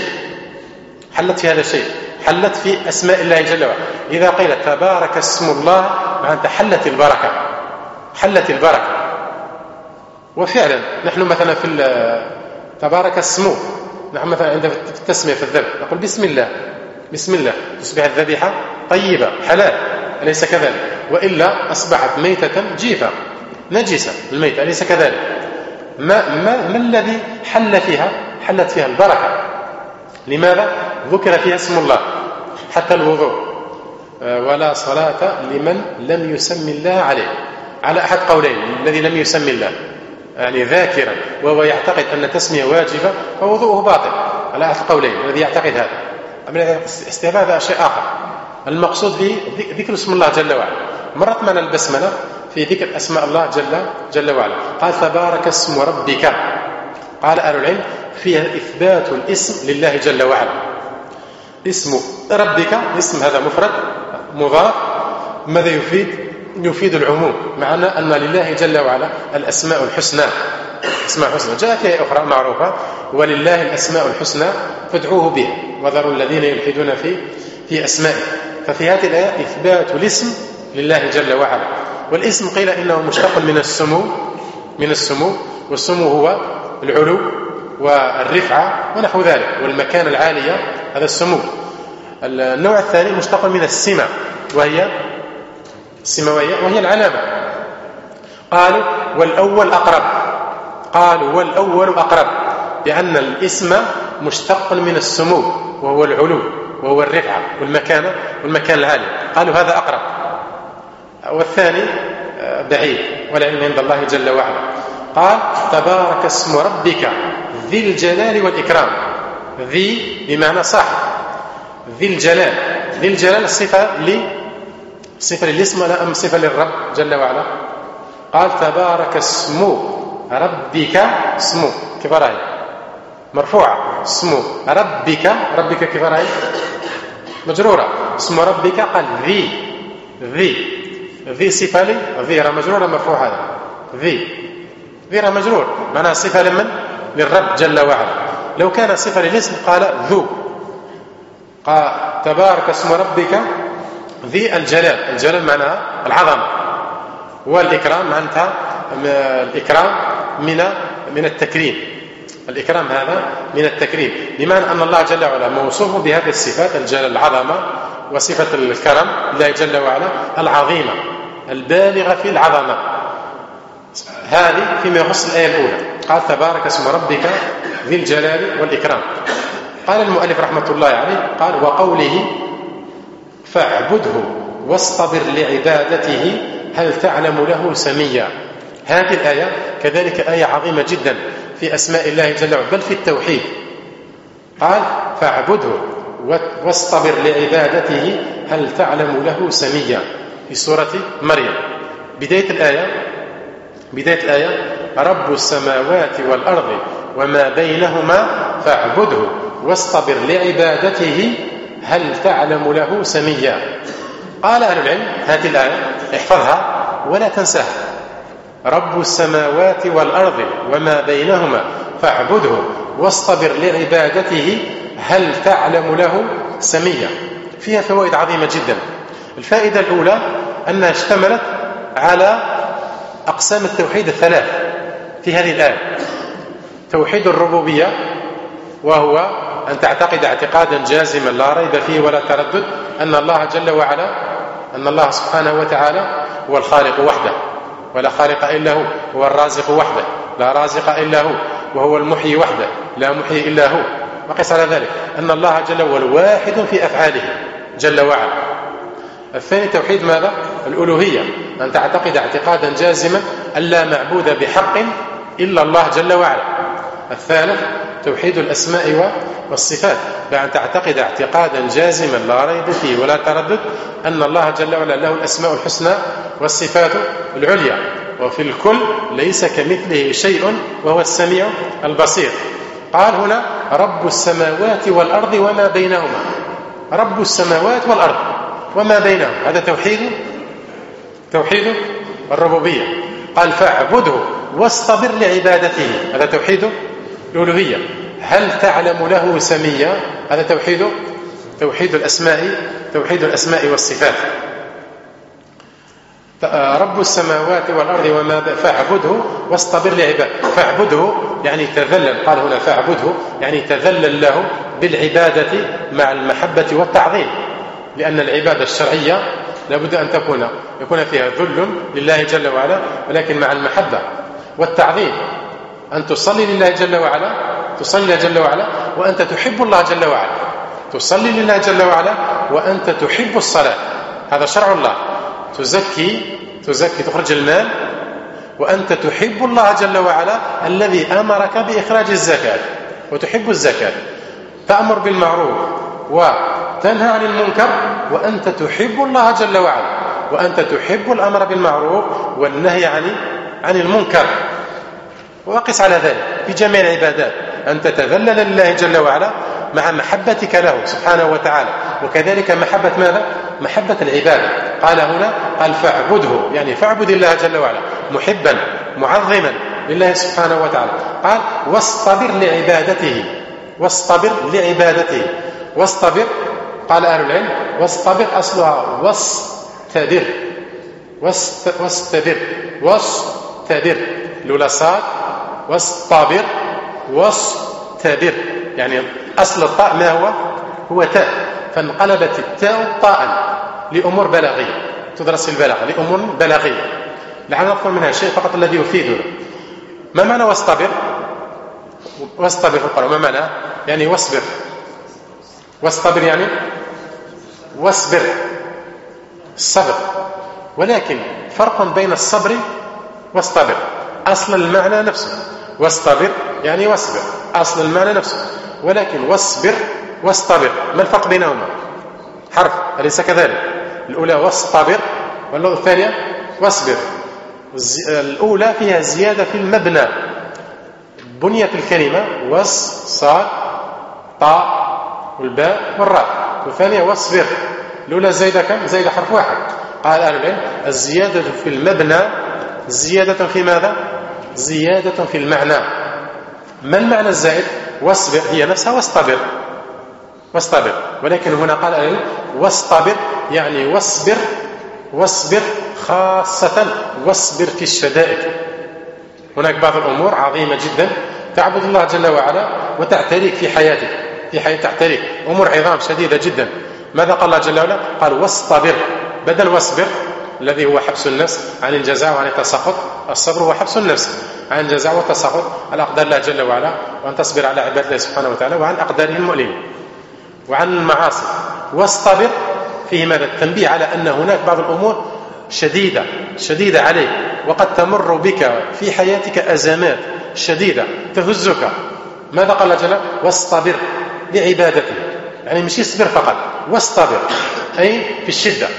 حلت في أسماء الله جل وعلا. إذا قيل تبارك اسم الله معناتها حلت البركة. وفعلا نحن مثلا في تبارك اسمه، نحن مثلا عند التسمية في الذبح نقول بسم الله تصبح الذبيحة طيبة حلال، أليس كذلك؟ وإلا أصبحت ميتة جيفة نجسة الميتة، أليس كذلك؟ ما الذي حلت فيها البركة؟ لماذا؟ ذكر فيها اسم الله. حتى الوضوء ولا صلاة لمن لم يسمي الله عليه، على أحد قولين، الذي لم يسمي الله يعني ذاكرا وهو يعتقد أن التسمية واجبة فوضوءه باطل، على أحد قولين الذي يعتقد هذا. أما استهبال هذا شيء آخر. المقصود به ذكر اسم الله جل وعلا. مرت معنا البسملة في ذكر أسماء الله جل وعلا. قال تبارك اسم ربك، قال أهل العلم فيها إثبات الاسم لله جل وعلا. اسم ربك، اسم هذا مفرد مضاف، ماذا يفيد العموم، معنى أن لله جل وعلا الأسماء الحسنى. أسماء حسنى جاءت آية أخرى معروفة ولله الأسماء الحسنى فادعوه بها وذروا الذين يلحدون في أسمائه. ففي هذه الآية إثبات الاسم لله جل وعلا. والاسم قيل إنه مشتق من السمو، والسمو هو العلو والرفعة ونحو ذلك، والمكان العالية هذا السمو. النوع الثاني مشتق من السمة وهي السماوية وهي العلامة. قالوا والأول أقرب لأن الاسم مشتق من السمو وهو العلو وهو الرفعة والمكان العالي، قالوا هذا أقرب، والثاني بعيد والعلم عند الله جل وعلا. قال تبارك اسم ربك ذي الجلال والإكرام. ذي بمعنى صاحب، ذي الجلال صفة للاسم ولا أم صفة للرب جل وعلا؟ قال تبارك اسم ربك، اسمه كيف رأي مرفوعة، اسم ربك كيف رأي مجرورة، اسم ربك. قال ذي صفة لي، ذي مجرورة مرفوع، هذا ذي مجرور معناها صفة للرب جل وعلا. لو كان صفة للاسم قال ذو. قال تبارك اسم ربك ذي الجلال معناها العظمة، والإكرام معناتها الإكرام من التكريم. الإكرام هذا من التكريم، بمعنى أن الله جل وعلا موصوف بهذه الصفات، الجلال العظمة، وصفة الكرم الله جل وعلا العظيمة البالغة في العظمة. هذه فيما يخص الآية الأولى. قال تبارك اسم ربك ذي الجلال والإكرام. قال المؤلف رحمة الله عليه قال وقوله فاعبده واصطبر لعبادته هل تعلم له سميا. هذه الآية كذلك آية عظيمة جدا في أسماء الله جل وعلا، بل في التوحيد. قال فاعبده واصطبر لعبادته هل تعلم له سميا في سورة مريم. بداية الآية رب السماوات والأرض وما بينهما فاعبده واصطبر لعبادته هل تعلم له سميا. قال أهل العلم هذه الآية احفظها ولا تنساها، رب السماوات والأرض وما بينهما فاعبده واصطبر لعبادته هل تعلم له سميا. فيها فوائد عظيمة جدا. الفائدة الأولى أنها اشتملت على أقسام التوحيد الثلاث في هذه الآية. توحيد الربوبية، وهو أن تعتقد اعتقادا جازما لا ريب فيه ولا تردد أن الله جل وعلا، أن الله سبحانه وتعالى هو الخالق وحده ولا خالق إلا هو، هو الرازق وحده لا رازق إلا هو، وهو المحيي وحده لا محيي إلا هو، وقس على ذلك أن الله جل وعلا واحد في أفعاله جل وعلا. الثاني توحيد ماذا؟ الألوهية، أن تعتقد اعتقادا جازما أن لا معبود بحق إلا الله جل وعلا. الثالث توحيد الأسماء والصفات، بأن تعتقد اعتقادا جازما لا ريب فيه ولا تردد أن الله جل وعلا له الأسماء الحسنى والصفات العليا، وفي الكل ليس كمثله شيء وهو السميع البصير. قال هنا رب السماوات والأرض وما بينهما، رب السماوات والأرض وما بينهما، هذا توحيد الربوبية. قال فاعبده واصطبر لعبادته، هذا توحيد الألوهية. هل تعلم له سميا، هذا توحيد الأسماء والصفات. رب السماوات والأرض وما فاعبده واصطبر لعبادته، فاعبده يعني تذلل، قال هنا فاعبده يعني تذلل له بالعبادة مع المحبة والتعظيم، لأن العبادة الشرعية لابد أن يكون فيها ذل لله جل وعلا، ولكن مع المحبة والتعظيم. أن تصلي لله جل وعلا وأنت تحب الله جل وعلا، تصلي لله جل وعلا وأنت تحب الصلاة، هذا شرع الله. تزكي تخرج المال وأنت تحب الله جل وعلا الذي أمرك بإخراج الزكاة وتحب الزكاة. تأمر بالمعروف وتنهى عن المنكر وأنت تحب الله جل وعلا، وأنت تحب الأمر بالمعروف والنهي عن المنكر. وقس على ذلك في جميع العبادات، أن تتذلل لله جل وعلا مع محبتك له سبحانه وتعالى، وكذلك محبة ماذا؟ محبة العبادة. قال هنا قال فاعبده يعني فاعبد الله جل وعلا محبا معظما لله سبحانه وتعالى. قال واصطبر لعبادته، واصطبر قال أهل العلم واصطبر أصلها واستبر لولا صاد واصطبر يعني أصل الطاء ما هو تاء، فانقلبت التاء طاء لأمور بلاغية، تدرس في البلاغة لأمور بلاغية. لعل نذكر منها شيء فقط الذي يفيدنا. ما معنى واصطبر في القرآن؟ ما معنى؟ يعني واصطبر يعني واصبر، الصبر، ولكن فرق بين الصبر واصطبر. أصل المعنى نفسه، واصطبر يعني واصبر، أصل المعنى نفسه، ولكن واصطبر ما الفرق بينهما؟ حرف، أليس كذلك؟ الأولى واصطبر والثانية واصبر. الأولى فيها زيادة في المبنى، بنية الكلمة صاد طاء والباء والراء، والثانية واصبر. الأولى زيادة كم؟ زيادة حرف واحد. قال أهل العلم الزيادة في المبنى زيادة في ماذا؟ زيادة في المعنى. ما المعنى الزائد؟ واصبر هي نفسها واصطبر، ولكن هنا قال أهل العلم واصطبر يعني واصبر خاصة، واصبر في الشدائد. هناك بعض الأمور عظيمة جدا تعبد الله جل وعلا وتعتريك في حياتك، تعتريك أمور عظام شديدة جدا. ماذا قال الله جل وعلا؟ قال واصطبر بدل واصبر الذي هو حبس النفس عن الجزاء وعن التسخط. الصبر هو حبس النفس عن الجزاء والتسخط على أقدار الله جل وعلا، وأن تصبر على عباد الله سبحانه وتعالى وعن أقداره المؤلمة وعن المعاصي. واصطبر فيه ماذا؟ التنبيه على أن هناك بعض الأمور شديدة عليك، وقد تمر بك في حياتك أزمات شديدة تهزك. ماذا قال الله جل؟ واصطبر لعبادته، يعني مش يصبر فقط، واصطبر أي في الشدة،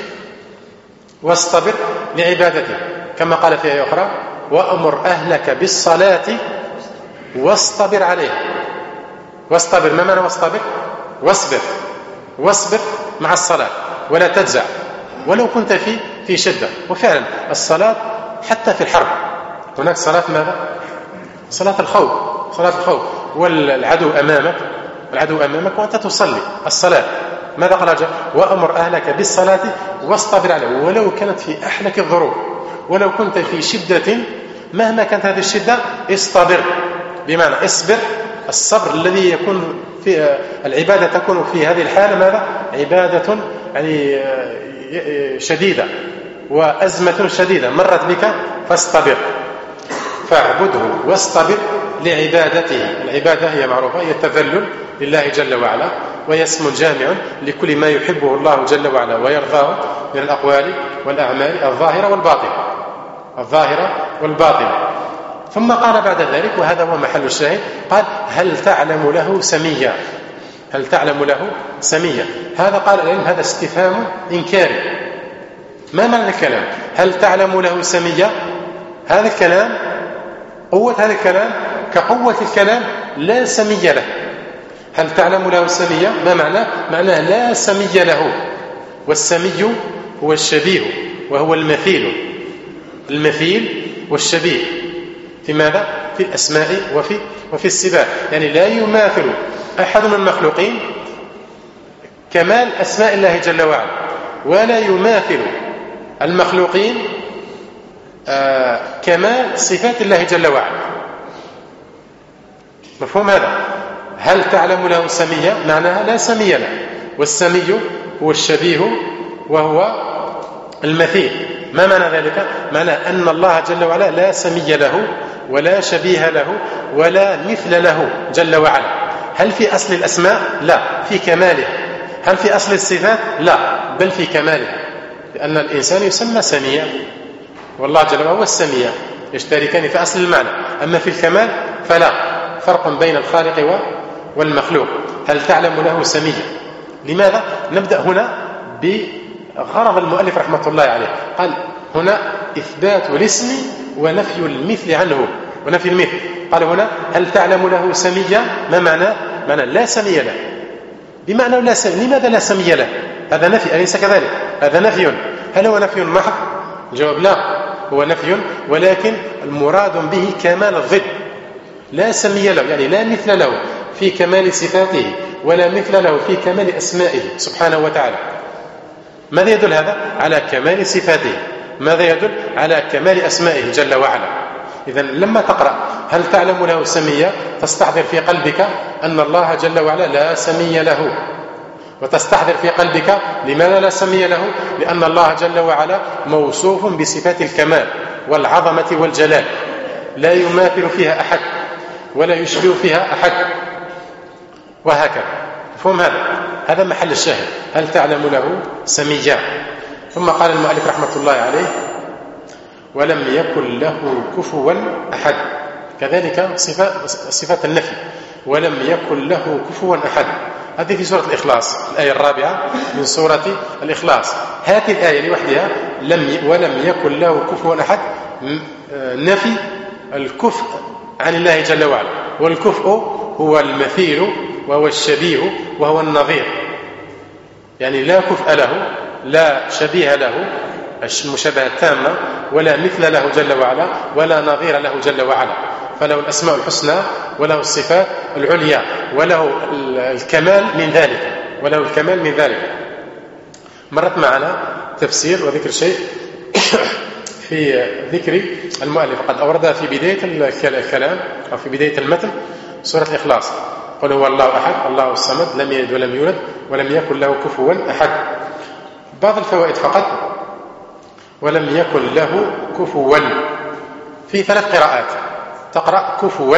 واصطبر لعبادته. كما قال في آية أخرى وأمر أهلك بالصلاة واصطبر عليها. واصطبر ما معنى واصطبر؟ واصبر مع الصلاة ولا تجزع ولو كنت في شدة. وفعلا الصلاة حتى في الحرب هناك صلاة ماذا؟ صلاة الخوف والعدو أمامك وأنت تصلي الصلاة. ماذا قال جل؟ وأمر أهلك بالصلاة واصطبر عليها، ولو كانت في أحلك الظروف، ولو كنت في شدة مهما كانت هذه الشدة اصطبر بمعنى اصبر. الصبر الذي يكون في العبادة تكون في هذه الحالة ماذا؟ عبادة يعني شديدة وأزمة شديدة مرت بك فاصطبر، فاعبده واصطبر لعبادته. العبادة هي معروفة، هي التذلل لله جل وعلا، وهي اسم جامع لكل ما يحبه الله جل وعلا ويرضاه من الأقوال والأعمال الظاهرة والباطنة. ثم قال بعد ذلك، وهذا هو محل الشاهد، قال هل تعلم له سميا؟ هل تعلم له سميا؟ هذا قال العلم هذا استفهام إنكاري. ما معنى الكلام؟ هل تعلم له سميا؟ هذا الكلام قوة، هذا الكلام كقوة الكلام لا سمي له. هل تعلم له سميا؟ ما معناه؟ معناه لا سمي له. والسمي هو الشبيه وهو المثيل والشبيه في ماذا؟ في الأسماء وفي الصفات. يعني لا يماثل أحد من المخلوقين كمال أسماء الله جل وعلا، ولا يماثل المخلوقين كمال صفات الله جل وعلا. مفهوم هذا؟ هل تعلم له سميا؟ معناها لا سمي له. والسمي هو الشبيه وهو المثيل. ما معنى ذلك؟ معنى أن الله جل وعلا لا سمي له ولا شبيه له ولا مثل له جل وعلا. هل في أصل الأسماء؟ لا، في كمالها. هل في أصل الصفات؟ لا، بل في كمالها، لأن الإنسان يسمى سميا والله جل وعلا هو السميع، يشتركان في أصل المعنى. أما في الكمال فلا فرق بين الخالق والمخلوق. هل تعلم له سميا؟ لماذا؟ نبدأ هنا بغرض المؤلف رحمة الله عليه. قال هنا إثبات الاسم ونفي المثل عنه، ونفي المثل. قال هنا هل تعلم له سميا؟ ما معنى؟ معنى لا سمي له. بمعنى لا سمي. لماذا لا سمي له؟ هذا نفي، أليس كذلك؟ هذا نفي. هل هو نفي محض؟ الجواب لا، هو نفي، ولكن المراد به كمال الضد. لا سمي له يعني لا مثل له في كمال صفاته، ولا مثل له في كمال أسمائه سبحانه وتعالى. ماذا يدل هذا؟ على كمال صفاته. ماذا يدل؟ على كمال أسمائه جل وعلا. إذن لما تقرأ هل تعلم له سميا تستحضر في قلبك أن الله جل وعلا لا سمي له، وتستحضر في قلبك لماذا لا سمي له؟ لأن الله جل وعلا موصوف بصفات الكمال والعظمة والجلال، لا يماثل فيها أحد ولا يشبه فيها أحد، وهكذا. مفهوم هذا محل الشاهد. هل تعلم له سميا؟ ثم قال المؤلف رحمة الله عليه ولم يكن له كفوا أحد. كذلك صفات النفي، ولم يكن له كفوا أحد. هذه في سورة الإخلاص، الآية 4 من سورة الإخلاص. هذه الآية لوحدها ولم يكن له كفوا أحد، نفي الكفء عن الله جل وعلا. والكفء هو المثيل وهو الشبيه وهو النظير، يعني لا كفء له، لا شبيه له المشابهة التامة، ولا مثل له جل وعلا، ولا نظير له جل وعلا. فله الأسماء الحسنى وله الصفات العليا وله الكمال من ذلك. مرت معنا تفسير وذكر شيء في ذكر المؤلف قد أوردها في بداية الكلام أو في بداية المتن سورة الإخلاص. قل هو الله أحد الله الصمد لم يلد ولم يولد ولم يكن له كفوا أحد. بعض الفوائد فقط. ولم يكن له كفوا، في 3 قراءات، تقرأ كفوا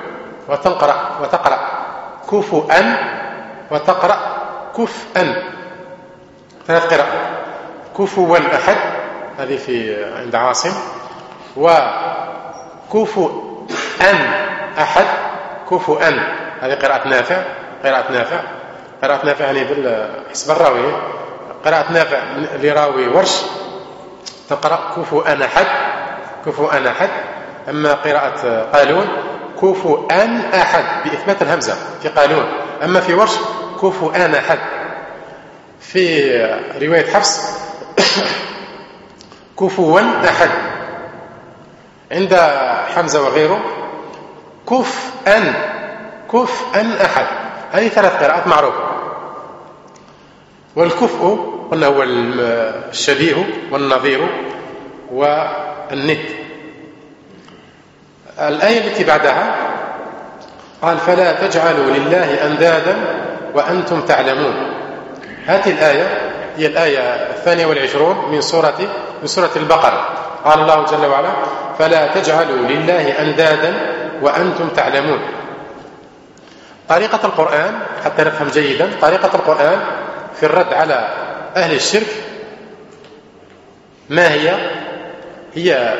وتقرأ كفوا وتقرأ كفءا. 3 قراءات. كفوا أحد هذه في عند عاصم، وكفوا أحد كفوا هذه قراءة نافع يعني حسب الراوي. قراءة نافع لراوي ورش تقرأ كفوا أحد. أما قراءة قالون كفوا أحد بإثبات الهمزة في قالون. أما في ورش كفوا أحد. في رواية حفص كفوا أحد. عند حمزة وغيره كفءا أحد. هذه 3 قراءات معروفة. والكفء قلنا هو الشبيه والنظير والند. الآية التي بعدها قال فلا تجعلوا لله أندادا وأنتم تعلمون. هذه الآية هي الآية 22 من سورة البقرة. قال الله جل وعلا فلا تجعلوا لله أندادا وأنتم تعلمون. طريقة القرآن حتى نفهم جيدا طريقة القرآن في الرد على أهل الشرك ما هي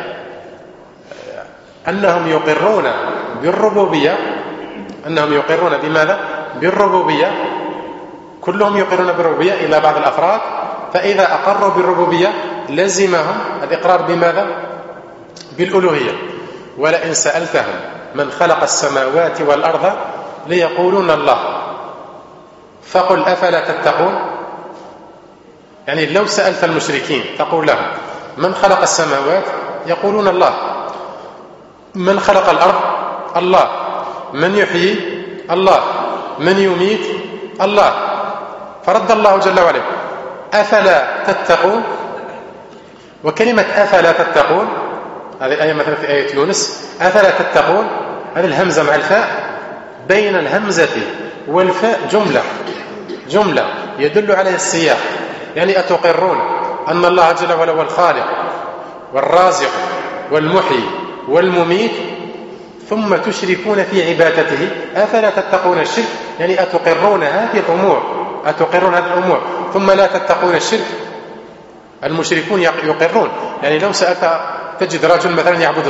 أنهم يقرون بالربوبية. أنهم يقرون بماذا؟ بالربوبية. كلهم يقرون بالربوبية إلا بعض الأفراد. فإذا أقروا بالربوبية لزمهم الإقرار بماذا؟ بالألوهية. ولئن سألتهم من خلق السماوات والأرض ليقولون الله فقل أفلا تتقون. يعني لو سألت المشركين تقول لهم من خلق السماوات يقولون الله. من خلق الأرض؟ الله. من يحيي؟ الله. من يميت؟ الله. فرد الله جل وعلا أفلا تتقون. وكلمة أفلا تتقون هذه آية مثلا في آية يونس أفلا تتقون هذه الهمزة مع الفاء بين الهمزة والفاء جملة يدل على السياق. يعني أتقرون أن الله جل وعلا هو الخالق والرازق والمحيي والمميت ثم تشركون في عبادته أفلا تتقون الشرك. يعني أتقرون هذه الأمور ثم لا تتقون الشرك. المشركون يقرون. يعني لو سألت تجد رجل مثلا يعبد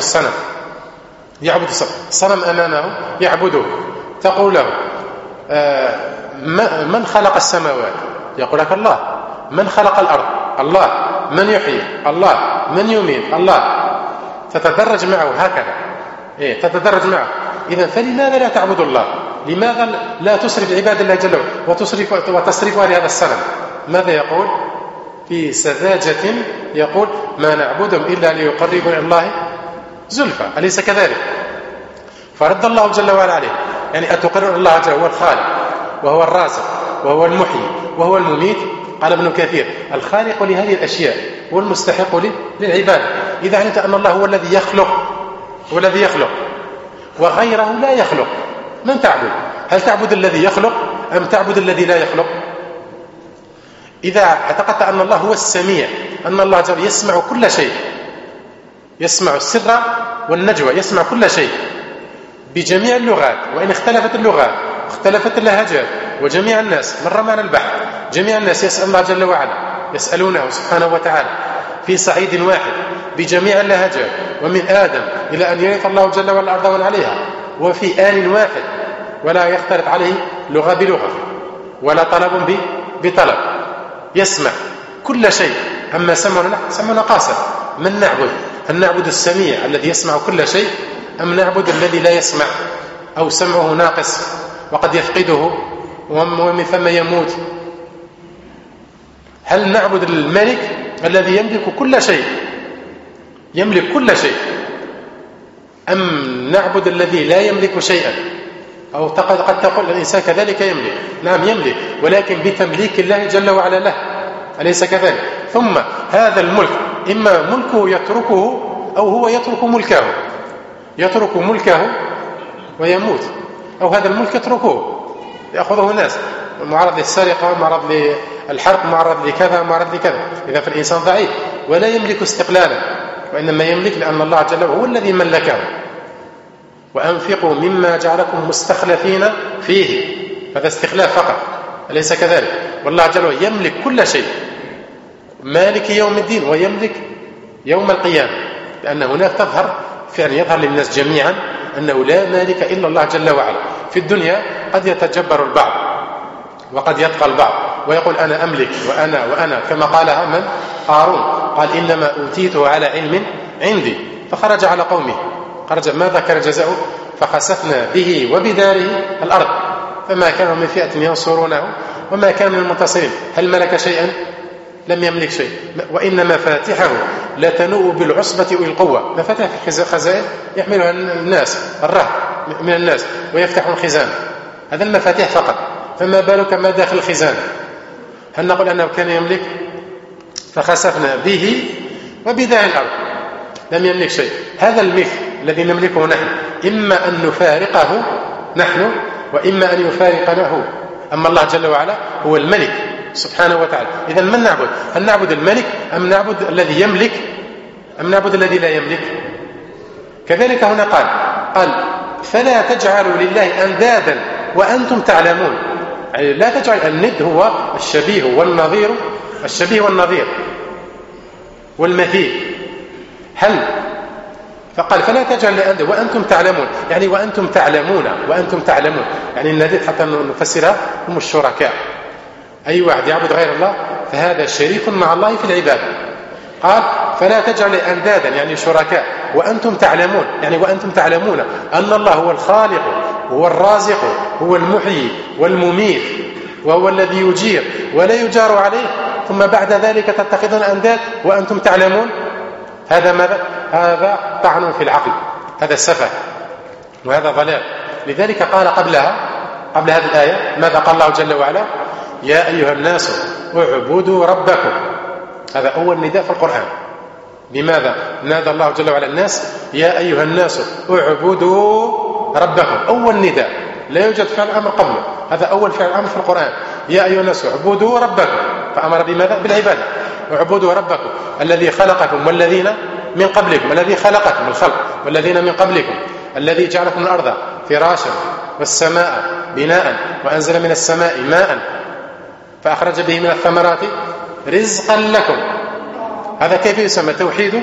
الصنم أمامه يعبده تقول له من خلق السماوات؟ يقول لك الله. من خلق الأرض؟ الله. من يحيي؟ الله. من يميت؟ الله. تتدرج معه هكذا تتدرج معه. إذن فلماذا لا تعبد الله؟ لماذا لا تصرف عباد الله جل وعلا وتصرفها لهذا الصنم؟ ماذا يقول في سذاجة؟ يقول ما نعبدهم إلا ليقربوا إلى الله زلفى. أليس كذلك؟ فرد الله جل وعلا عليه. يعني أتقرر الله جل هو الخالق وهو الرازق وهو المحيي وهو المميت. قال ابن كثير الخالق لهذه الأشياء والمستحق للعبادة. إذا علمت أن الله هو الذي يخلق وغيره لا يخلق من تعبد؟ هل تعبد الذي يخلق أم تعبد الذي لا يخلق؟ إذا اعتقدت أن الله هو السميع أن الله جل يسمع كل شيء يسمع السر والنجوى يسمع كل شيء بجميع اللغات وإن اختلفت اللغات اختلفت اللهجات وجميع الناس مر معنا البحث جميع الناس يسأل الله جل وعلا يسألونه سبحانه وتعالى في صعيد واحد بجميع اللهجات ومن آدم إلى أن يرث الله جل وعلا الأرض ومن عليها وفي آن واحد ولا يختلط عليه لغة بلغة ولا طلب بطلب يسمع كل شيء. أما سمعنا قاصر. من نعبد؟ هل نعبد السميع الذي يسمع كل شيء أم نعبد الذي لا يسمع أو سمعه ناقص وقد يفقده ومن ثم يموت؟ هل نعبد الملك الذي يملك كل شيء أم نعبد الذي لا يملك شيئا؟ أو قد تقول الإنسان كذلك يملك. نعم يملك ولكن بتمليك الله جل وعلا له. أليس كذلك؟ ثم هذا الملك إما ملكه يتركه أو هو يترك ملكه ويموت أو هذا الملك يتركه يأخذه الناس معرض للسرقة معرض للحرق معرض لكذا معرض لكذا. إذا فالإنسان ضعيف ولا يملك استقلالا وإنما يملك لأن الله جل وعلا هو الذي ملكه. وأنفقوا مما جعلكم مستخلفين فيه هذا استخلاف فقط. أليس كذلك؟ والله جل وعلا يملك كل شيء مالك يوم الدين ويملك يوم القيامة. لأن هناك فعلا يظهر للناس جميعا أنه لا مالك إلا الله جل وعلا. في الدنيا قد يتجبر البعض وقد يطغى البعض ويقول أنا أملك وأنا كما قالها من؟ قارون قال إنما أوتيته على علم عندي فخرج على قومه. ماذا كان جزاؤه؟ فخسفنا به وبداره الأرض فما كان من فئة ينصرونه وما كان من المنتصرين. هل ملك شيئا؟ لم يملك شيء. وإن مفاتحه لتنوء بالعصبة والقوة. مفاتيح في خزائن يحملها الناس الرهب من الناس ويفتحون خزان. هذا المفاتيح فقط فما بالك ما داخل الخزان؟ هل نقول أنه كان يملك؟ فخسفنا به وبداره الأرض لم يملك شيء. هذا الملك الذي نملكه نحن إما أن نفارقه نحن وإما أن يفارقنا هو. أما الله جل وعلا هو الملك سبحانه وتعالى. إذن من نعبد؟ هل نعبد الملك أم نعبد الذي يملك أم نعبد الذي لا يملك؟ كذلك هنا قال فلا تجعلوا لله أندادا وأنتم تعلمون. يعني لا تجعل الند هو الشبيه والنظير، الشبيه والنظير والمثيل. فقال فلا تجعل لأندادا وأنتم تعلمون، يعني وأنتم تعلمون يعني النديد حتى نفسرها هم الشركاء. أي واحد يعبد غير الله فهذا شريك مع الله في العبادة. قال فلا تجعل أندادا يعني شركاء وأنتم تعلمون، يعني وأنتم تعلمون أن الله هو الخالق، هو الرازق، هو المحيي والمميت، وهو الذي يجير ولا يجار عليه، ثم بعد ذلك تتخذون أنداد وأنتم تعلمون. هذا ماذا؟ هذا طعن في العقل، هذا سفه وهذا ضلال. لذلك قال قبل هذه الآية ماذا قال الله جل وعلا؟ يا أيها الناس اعبدوا ربكم. هذا أول نداء في القرآن. لماذا نادى الله جل وعلا الناس؟ يا أيها الناس اعبدوا ربكم، أول نداء، لا يوجد فعل أمر قبله، هذا أول فعل أمر في القرآن. يا أيها الناس اعبدوا ربكم، فأمر بماذا؟ بالعبادة. اعبدوا ربكم الذي خلقكم والذين من قبلكم، الذي خلقكم الخلق والذين من قبلكم، الذي جعلكم الأرض فراشا والسماء بناء وأنزل من السماء ماء فأخرج به من الثمرات رزقا لكم. هذا كيف يسمى؟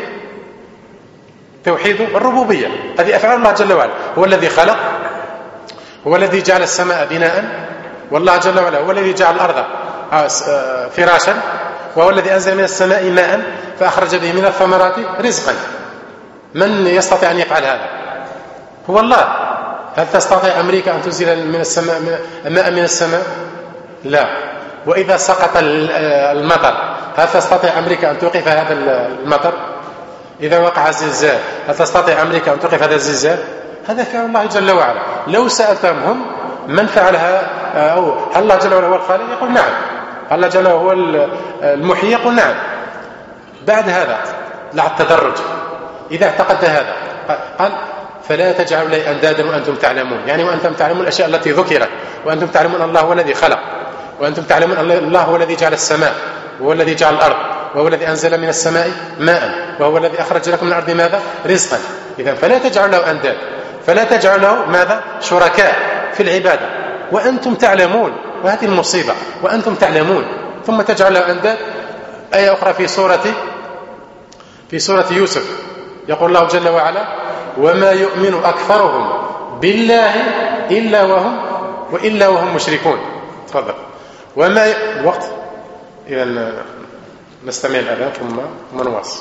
توحيد الربوبية. هذه أفعال الله جل وعلا. هو الذي خلق، هو الذي جعل السماء بناء، والله جل وعلا هو الذي جعل الأرض فراشا، وهو الذي أنزل من السماء ماء فأخرج به من الثمرات رزقا. من يستطيع أن يفعل هذا؟ هو الله. هل تستطيع أمريكا أن تنزل من السماء ماء من السماء؟ لا. وإذا سقط المطر هل تستطيع أمريكا أن توقف هذا المطر؟ إذا وقع الزلزال هل تستطيع أمريكا أن توقف هذا الزلزال؟ هذا فعل الله جل وعلا. لو سألتهم هم من فعلها، أو هل الله جل وعلا هو الخالق؟ يقول نعم. هل الله جل وعلا هو المحيي؟ يقول نعم. بعد هذا لا التدرج. إذا اعتقدت هذا قال فلا تجعلوا لي أندادا وأنتم تعلمون، يعني وأنتم تعلمون الأشياء التي ذكرت، وأنتم تعلمون أن الله هو الذي خلق، وأنتم تعلمون أن الله هو الذي جعل السماء، وهو الذي جعل الأرض، وهو الذي أنزل من السماء ماء، وهو الذي أخرج لكم من الأرض ماذا؟ رزقا. إذن فلا تجعلوا له أنداد، فلا تجعلوا له ماذا؟ شركاء في العبادة وأنتم تعلمون. وهذه المصيبة، وأنتم تعلمون ثم تجعلوا له أنداد. آية أخرى في سورة يوسف يقول الله جل وعلا وما يؤمن أكثرهم بالله إلا وهم مشركون. تفضل. الوقت. إذن نستمع الأذان ثم نواصل.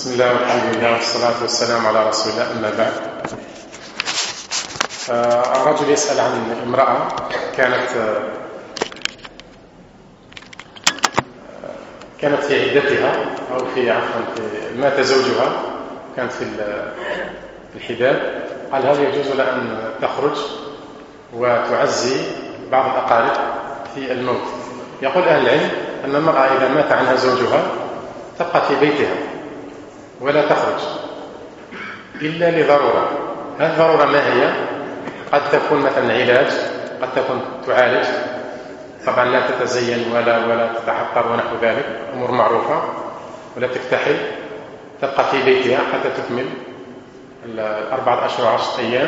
بسم الله والحمد لله والصلاة والسلام على رسول الله. أما بعد، رجل يسأل عن امرأة كانت في عدتها أو في مات زوجها، كانت في الحداد. قال: هل يجوز لها أن تخرج وتعزي بعض الأقارب في الموت؟ يقول أهل العلم أن المرأة إذا مات عنها زوجها تبقى في بيتها ولا تخرج إلا لضرورة. هذه الضرورة ما هي؟ قد تكون مثلا علاج، قد تكون تعالج، طبعا لا تتزين ولا تتحقر ونحو ذلك، أمور معروفة، ولا تكتحل، تبقى في بيتها حتى تكمل 4 أشهر 10 أيام.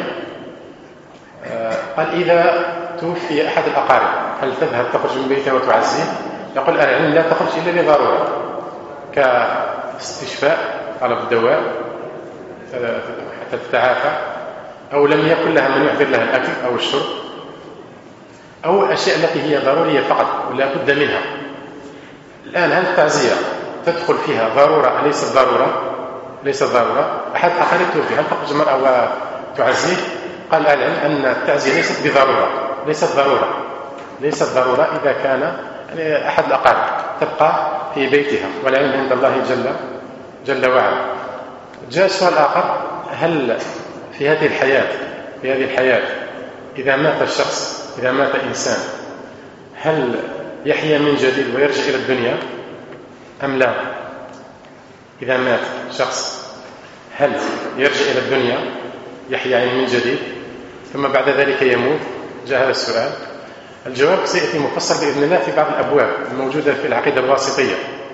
قال: إذا توفي أحد الأقارب هل تذهب تخرج من بيتها وتعزيه؟ يقول أهل العلم: لا تخرج إلا لضرورة، كاستشفاء، طلب الدواء حتى تتعافى، أو لم يكن لها من يحضر لها الأكل أو الشرب، أو الأشياء التي هي ضرورية فقط ولا بد منها. الآن هل التعزية تدخل فيها ضرورة ليست ضرورة؟ أحد الأقارب توفي، هل تخرج المرأة وتعزيه؟ قال أهل العلم أن التعزية ليست بضرورة، ليست ضرورة إذا كان أحد الأقارب، تبقى في بيتها والعلم عند الله جل وعلا. جاء سؤال آخر: هل في هذه الحياة إذا مات الشخص، إذا مات إنسان، هل يحيا من جديد ويرجع إلى الدنيا أم لا؟ إذا مات شخص هل يرجع إلى الدنيا، يحيا من جديد ثم بعد ذلك يموت؟ جاء هذا السؤال. الجواب سيأتي مفصل بإذن الله في بعض الأبواب الموجودة في العقيدة الواسطية.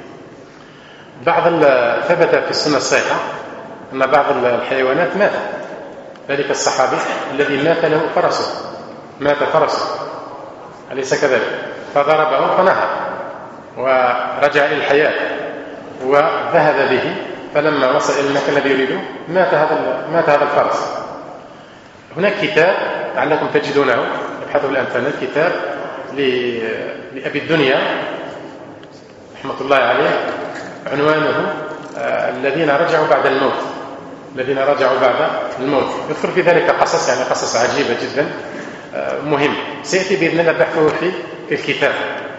ثبت في السنة الصحيحة أن بعض الحيوانات مات. ذلك الصحابي الذي مات له فرسه، أليس كذلك؟ فضربه فنهى ورجع إلى الحياة وذهب به، فلما وصل إلى المكان الذي يريده مات هذا الفرس. هناك كتاب لعلكم تجدونه، ابحثوا في الانترنت، كتاب لأبي الدنيا رحمة الله عليه، عنوانه الذين رجعوا بعد الموت. يذكر في ذلك قصص عجيبة جدا، مهم، سيأتي بإذن الله بحثه في الكتاب.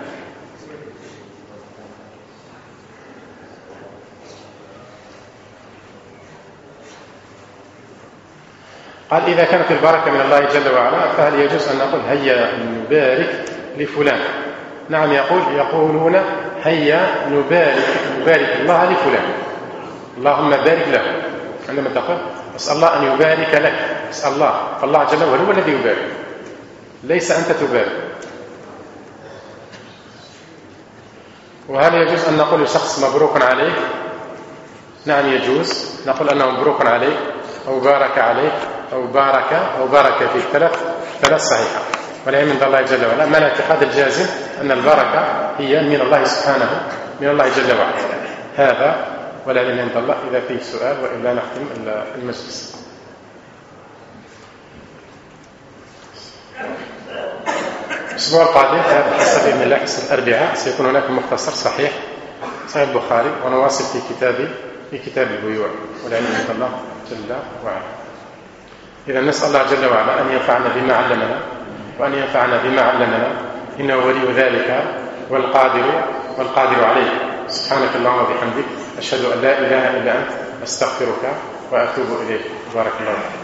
قال: إذا كانت البركة من الله جل وعلا فهل يجوز أن نقول هيا نبارك لفلان؟ نعم، يقولون هيا نبارك الله لفلان، اللهم بارك له. عندما تقول اسأل الله أن يبارك لك، اسأل الله، فالله جل وعلا هو الذي يبارك، ليس أنت تبارك. وهل يجوز أن نقول لشخص مبروك عليك؟ نعم يجوز، نقول أنه مبروك عليك أو بارك عليك أو بارك فيك، ثلاث صحيحة، والعلم عند الله جل وعلا. ما الاعتقاد الجازم أن البركة هي من الله سبحانه، من الله جل وعلا. هذا والعلم عند الله. إذا فيه سؤال وإلا نختم المجلس. الأسبوع القادم هذا الحصة بإذن الله، حصة الأربعاء، سيكون هناك مختصر صحيح البخاري، ونواصل في كتاب البيوع، والعلم عند الله جل وعلا. إذا نسأل الله جل وعلا أن ينفعنا بما علمنا، وأن ينفعنا بما علمنا، إنه ولي ذلك والقادر عليه. سبحانك اللهم وبحمدك، أشهد أن لا إله إلا أنت، أستغفرك وأتوب إليك. بارك الله فيك.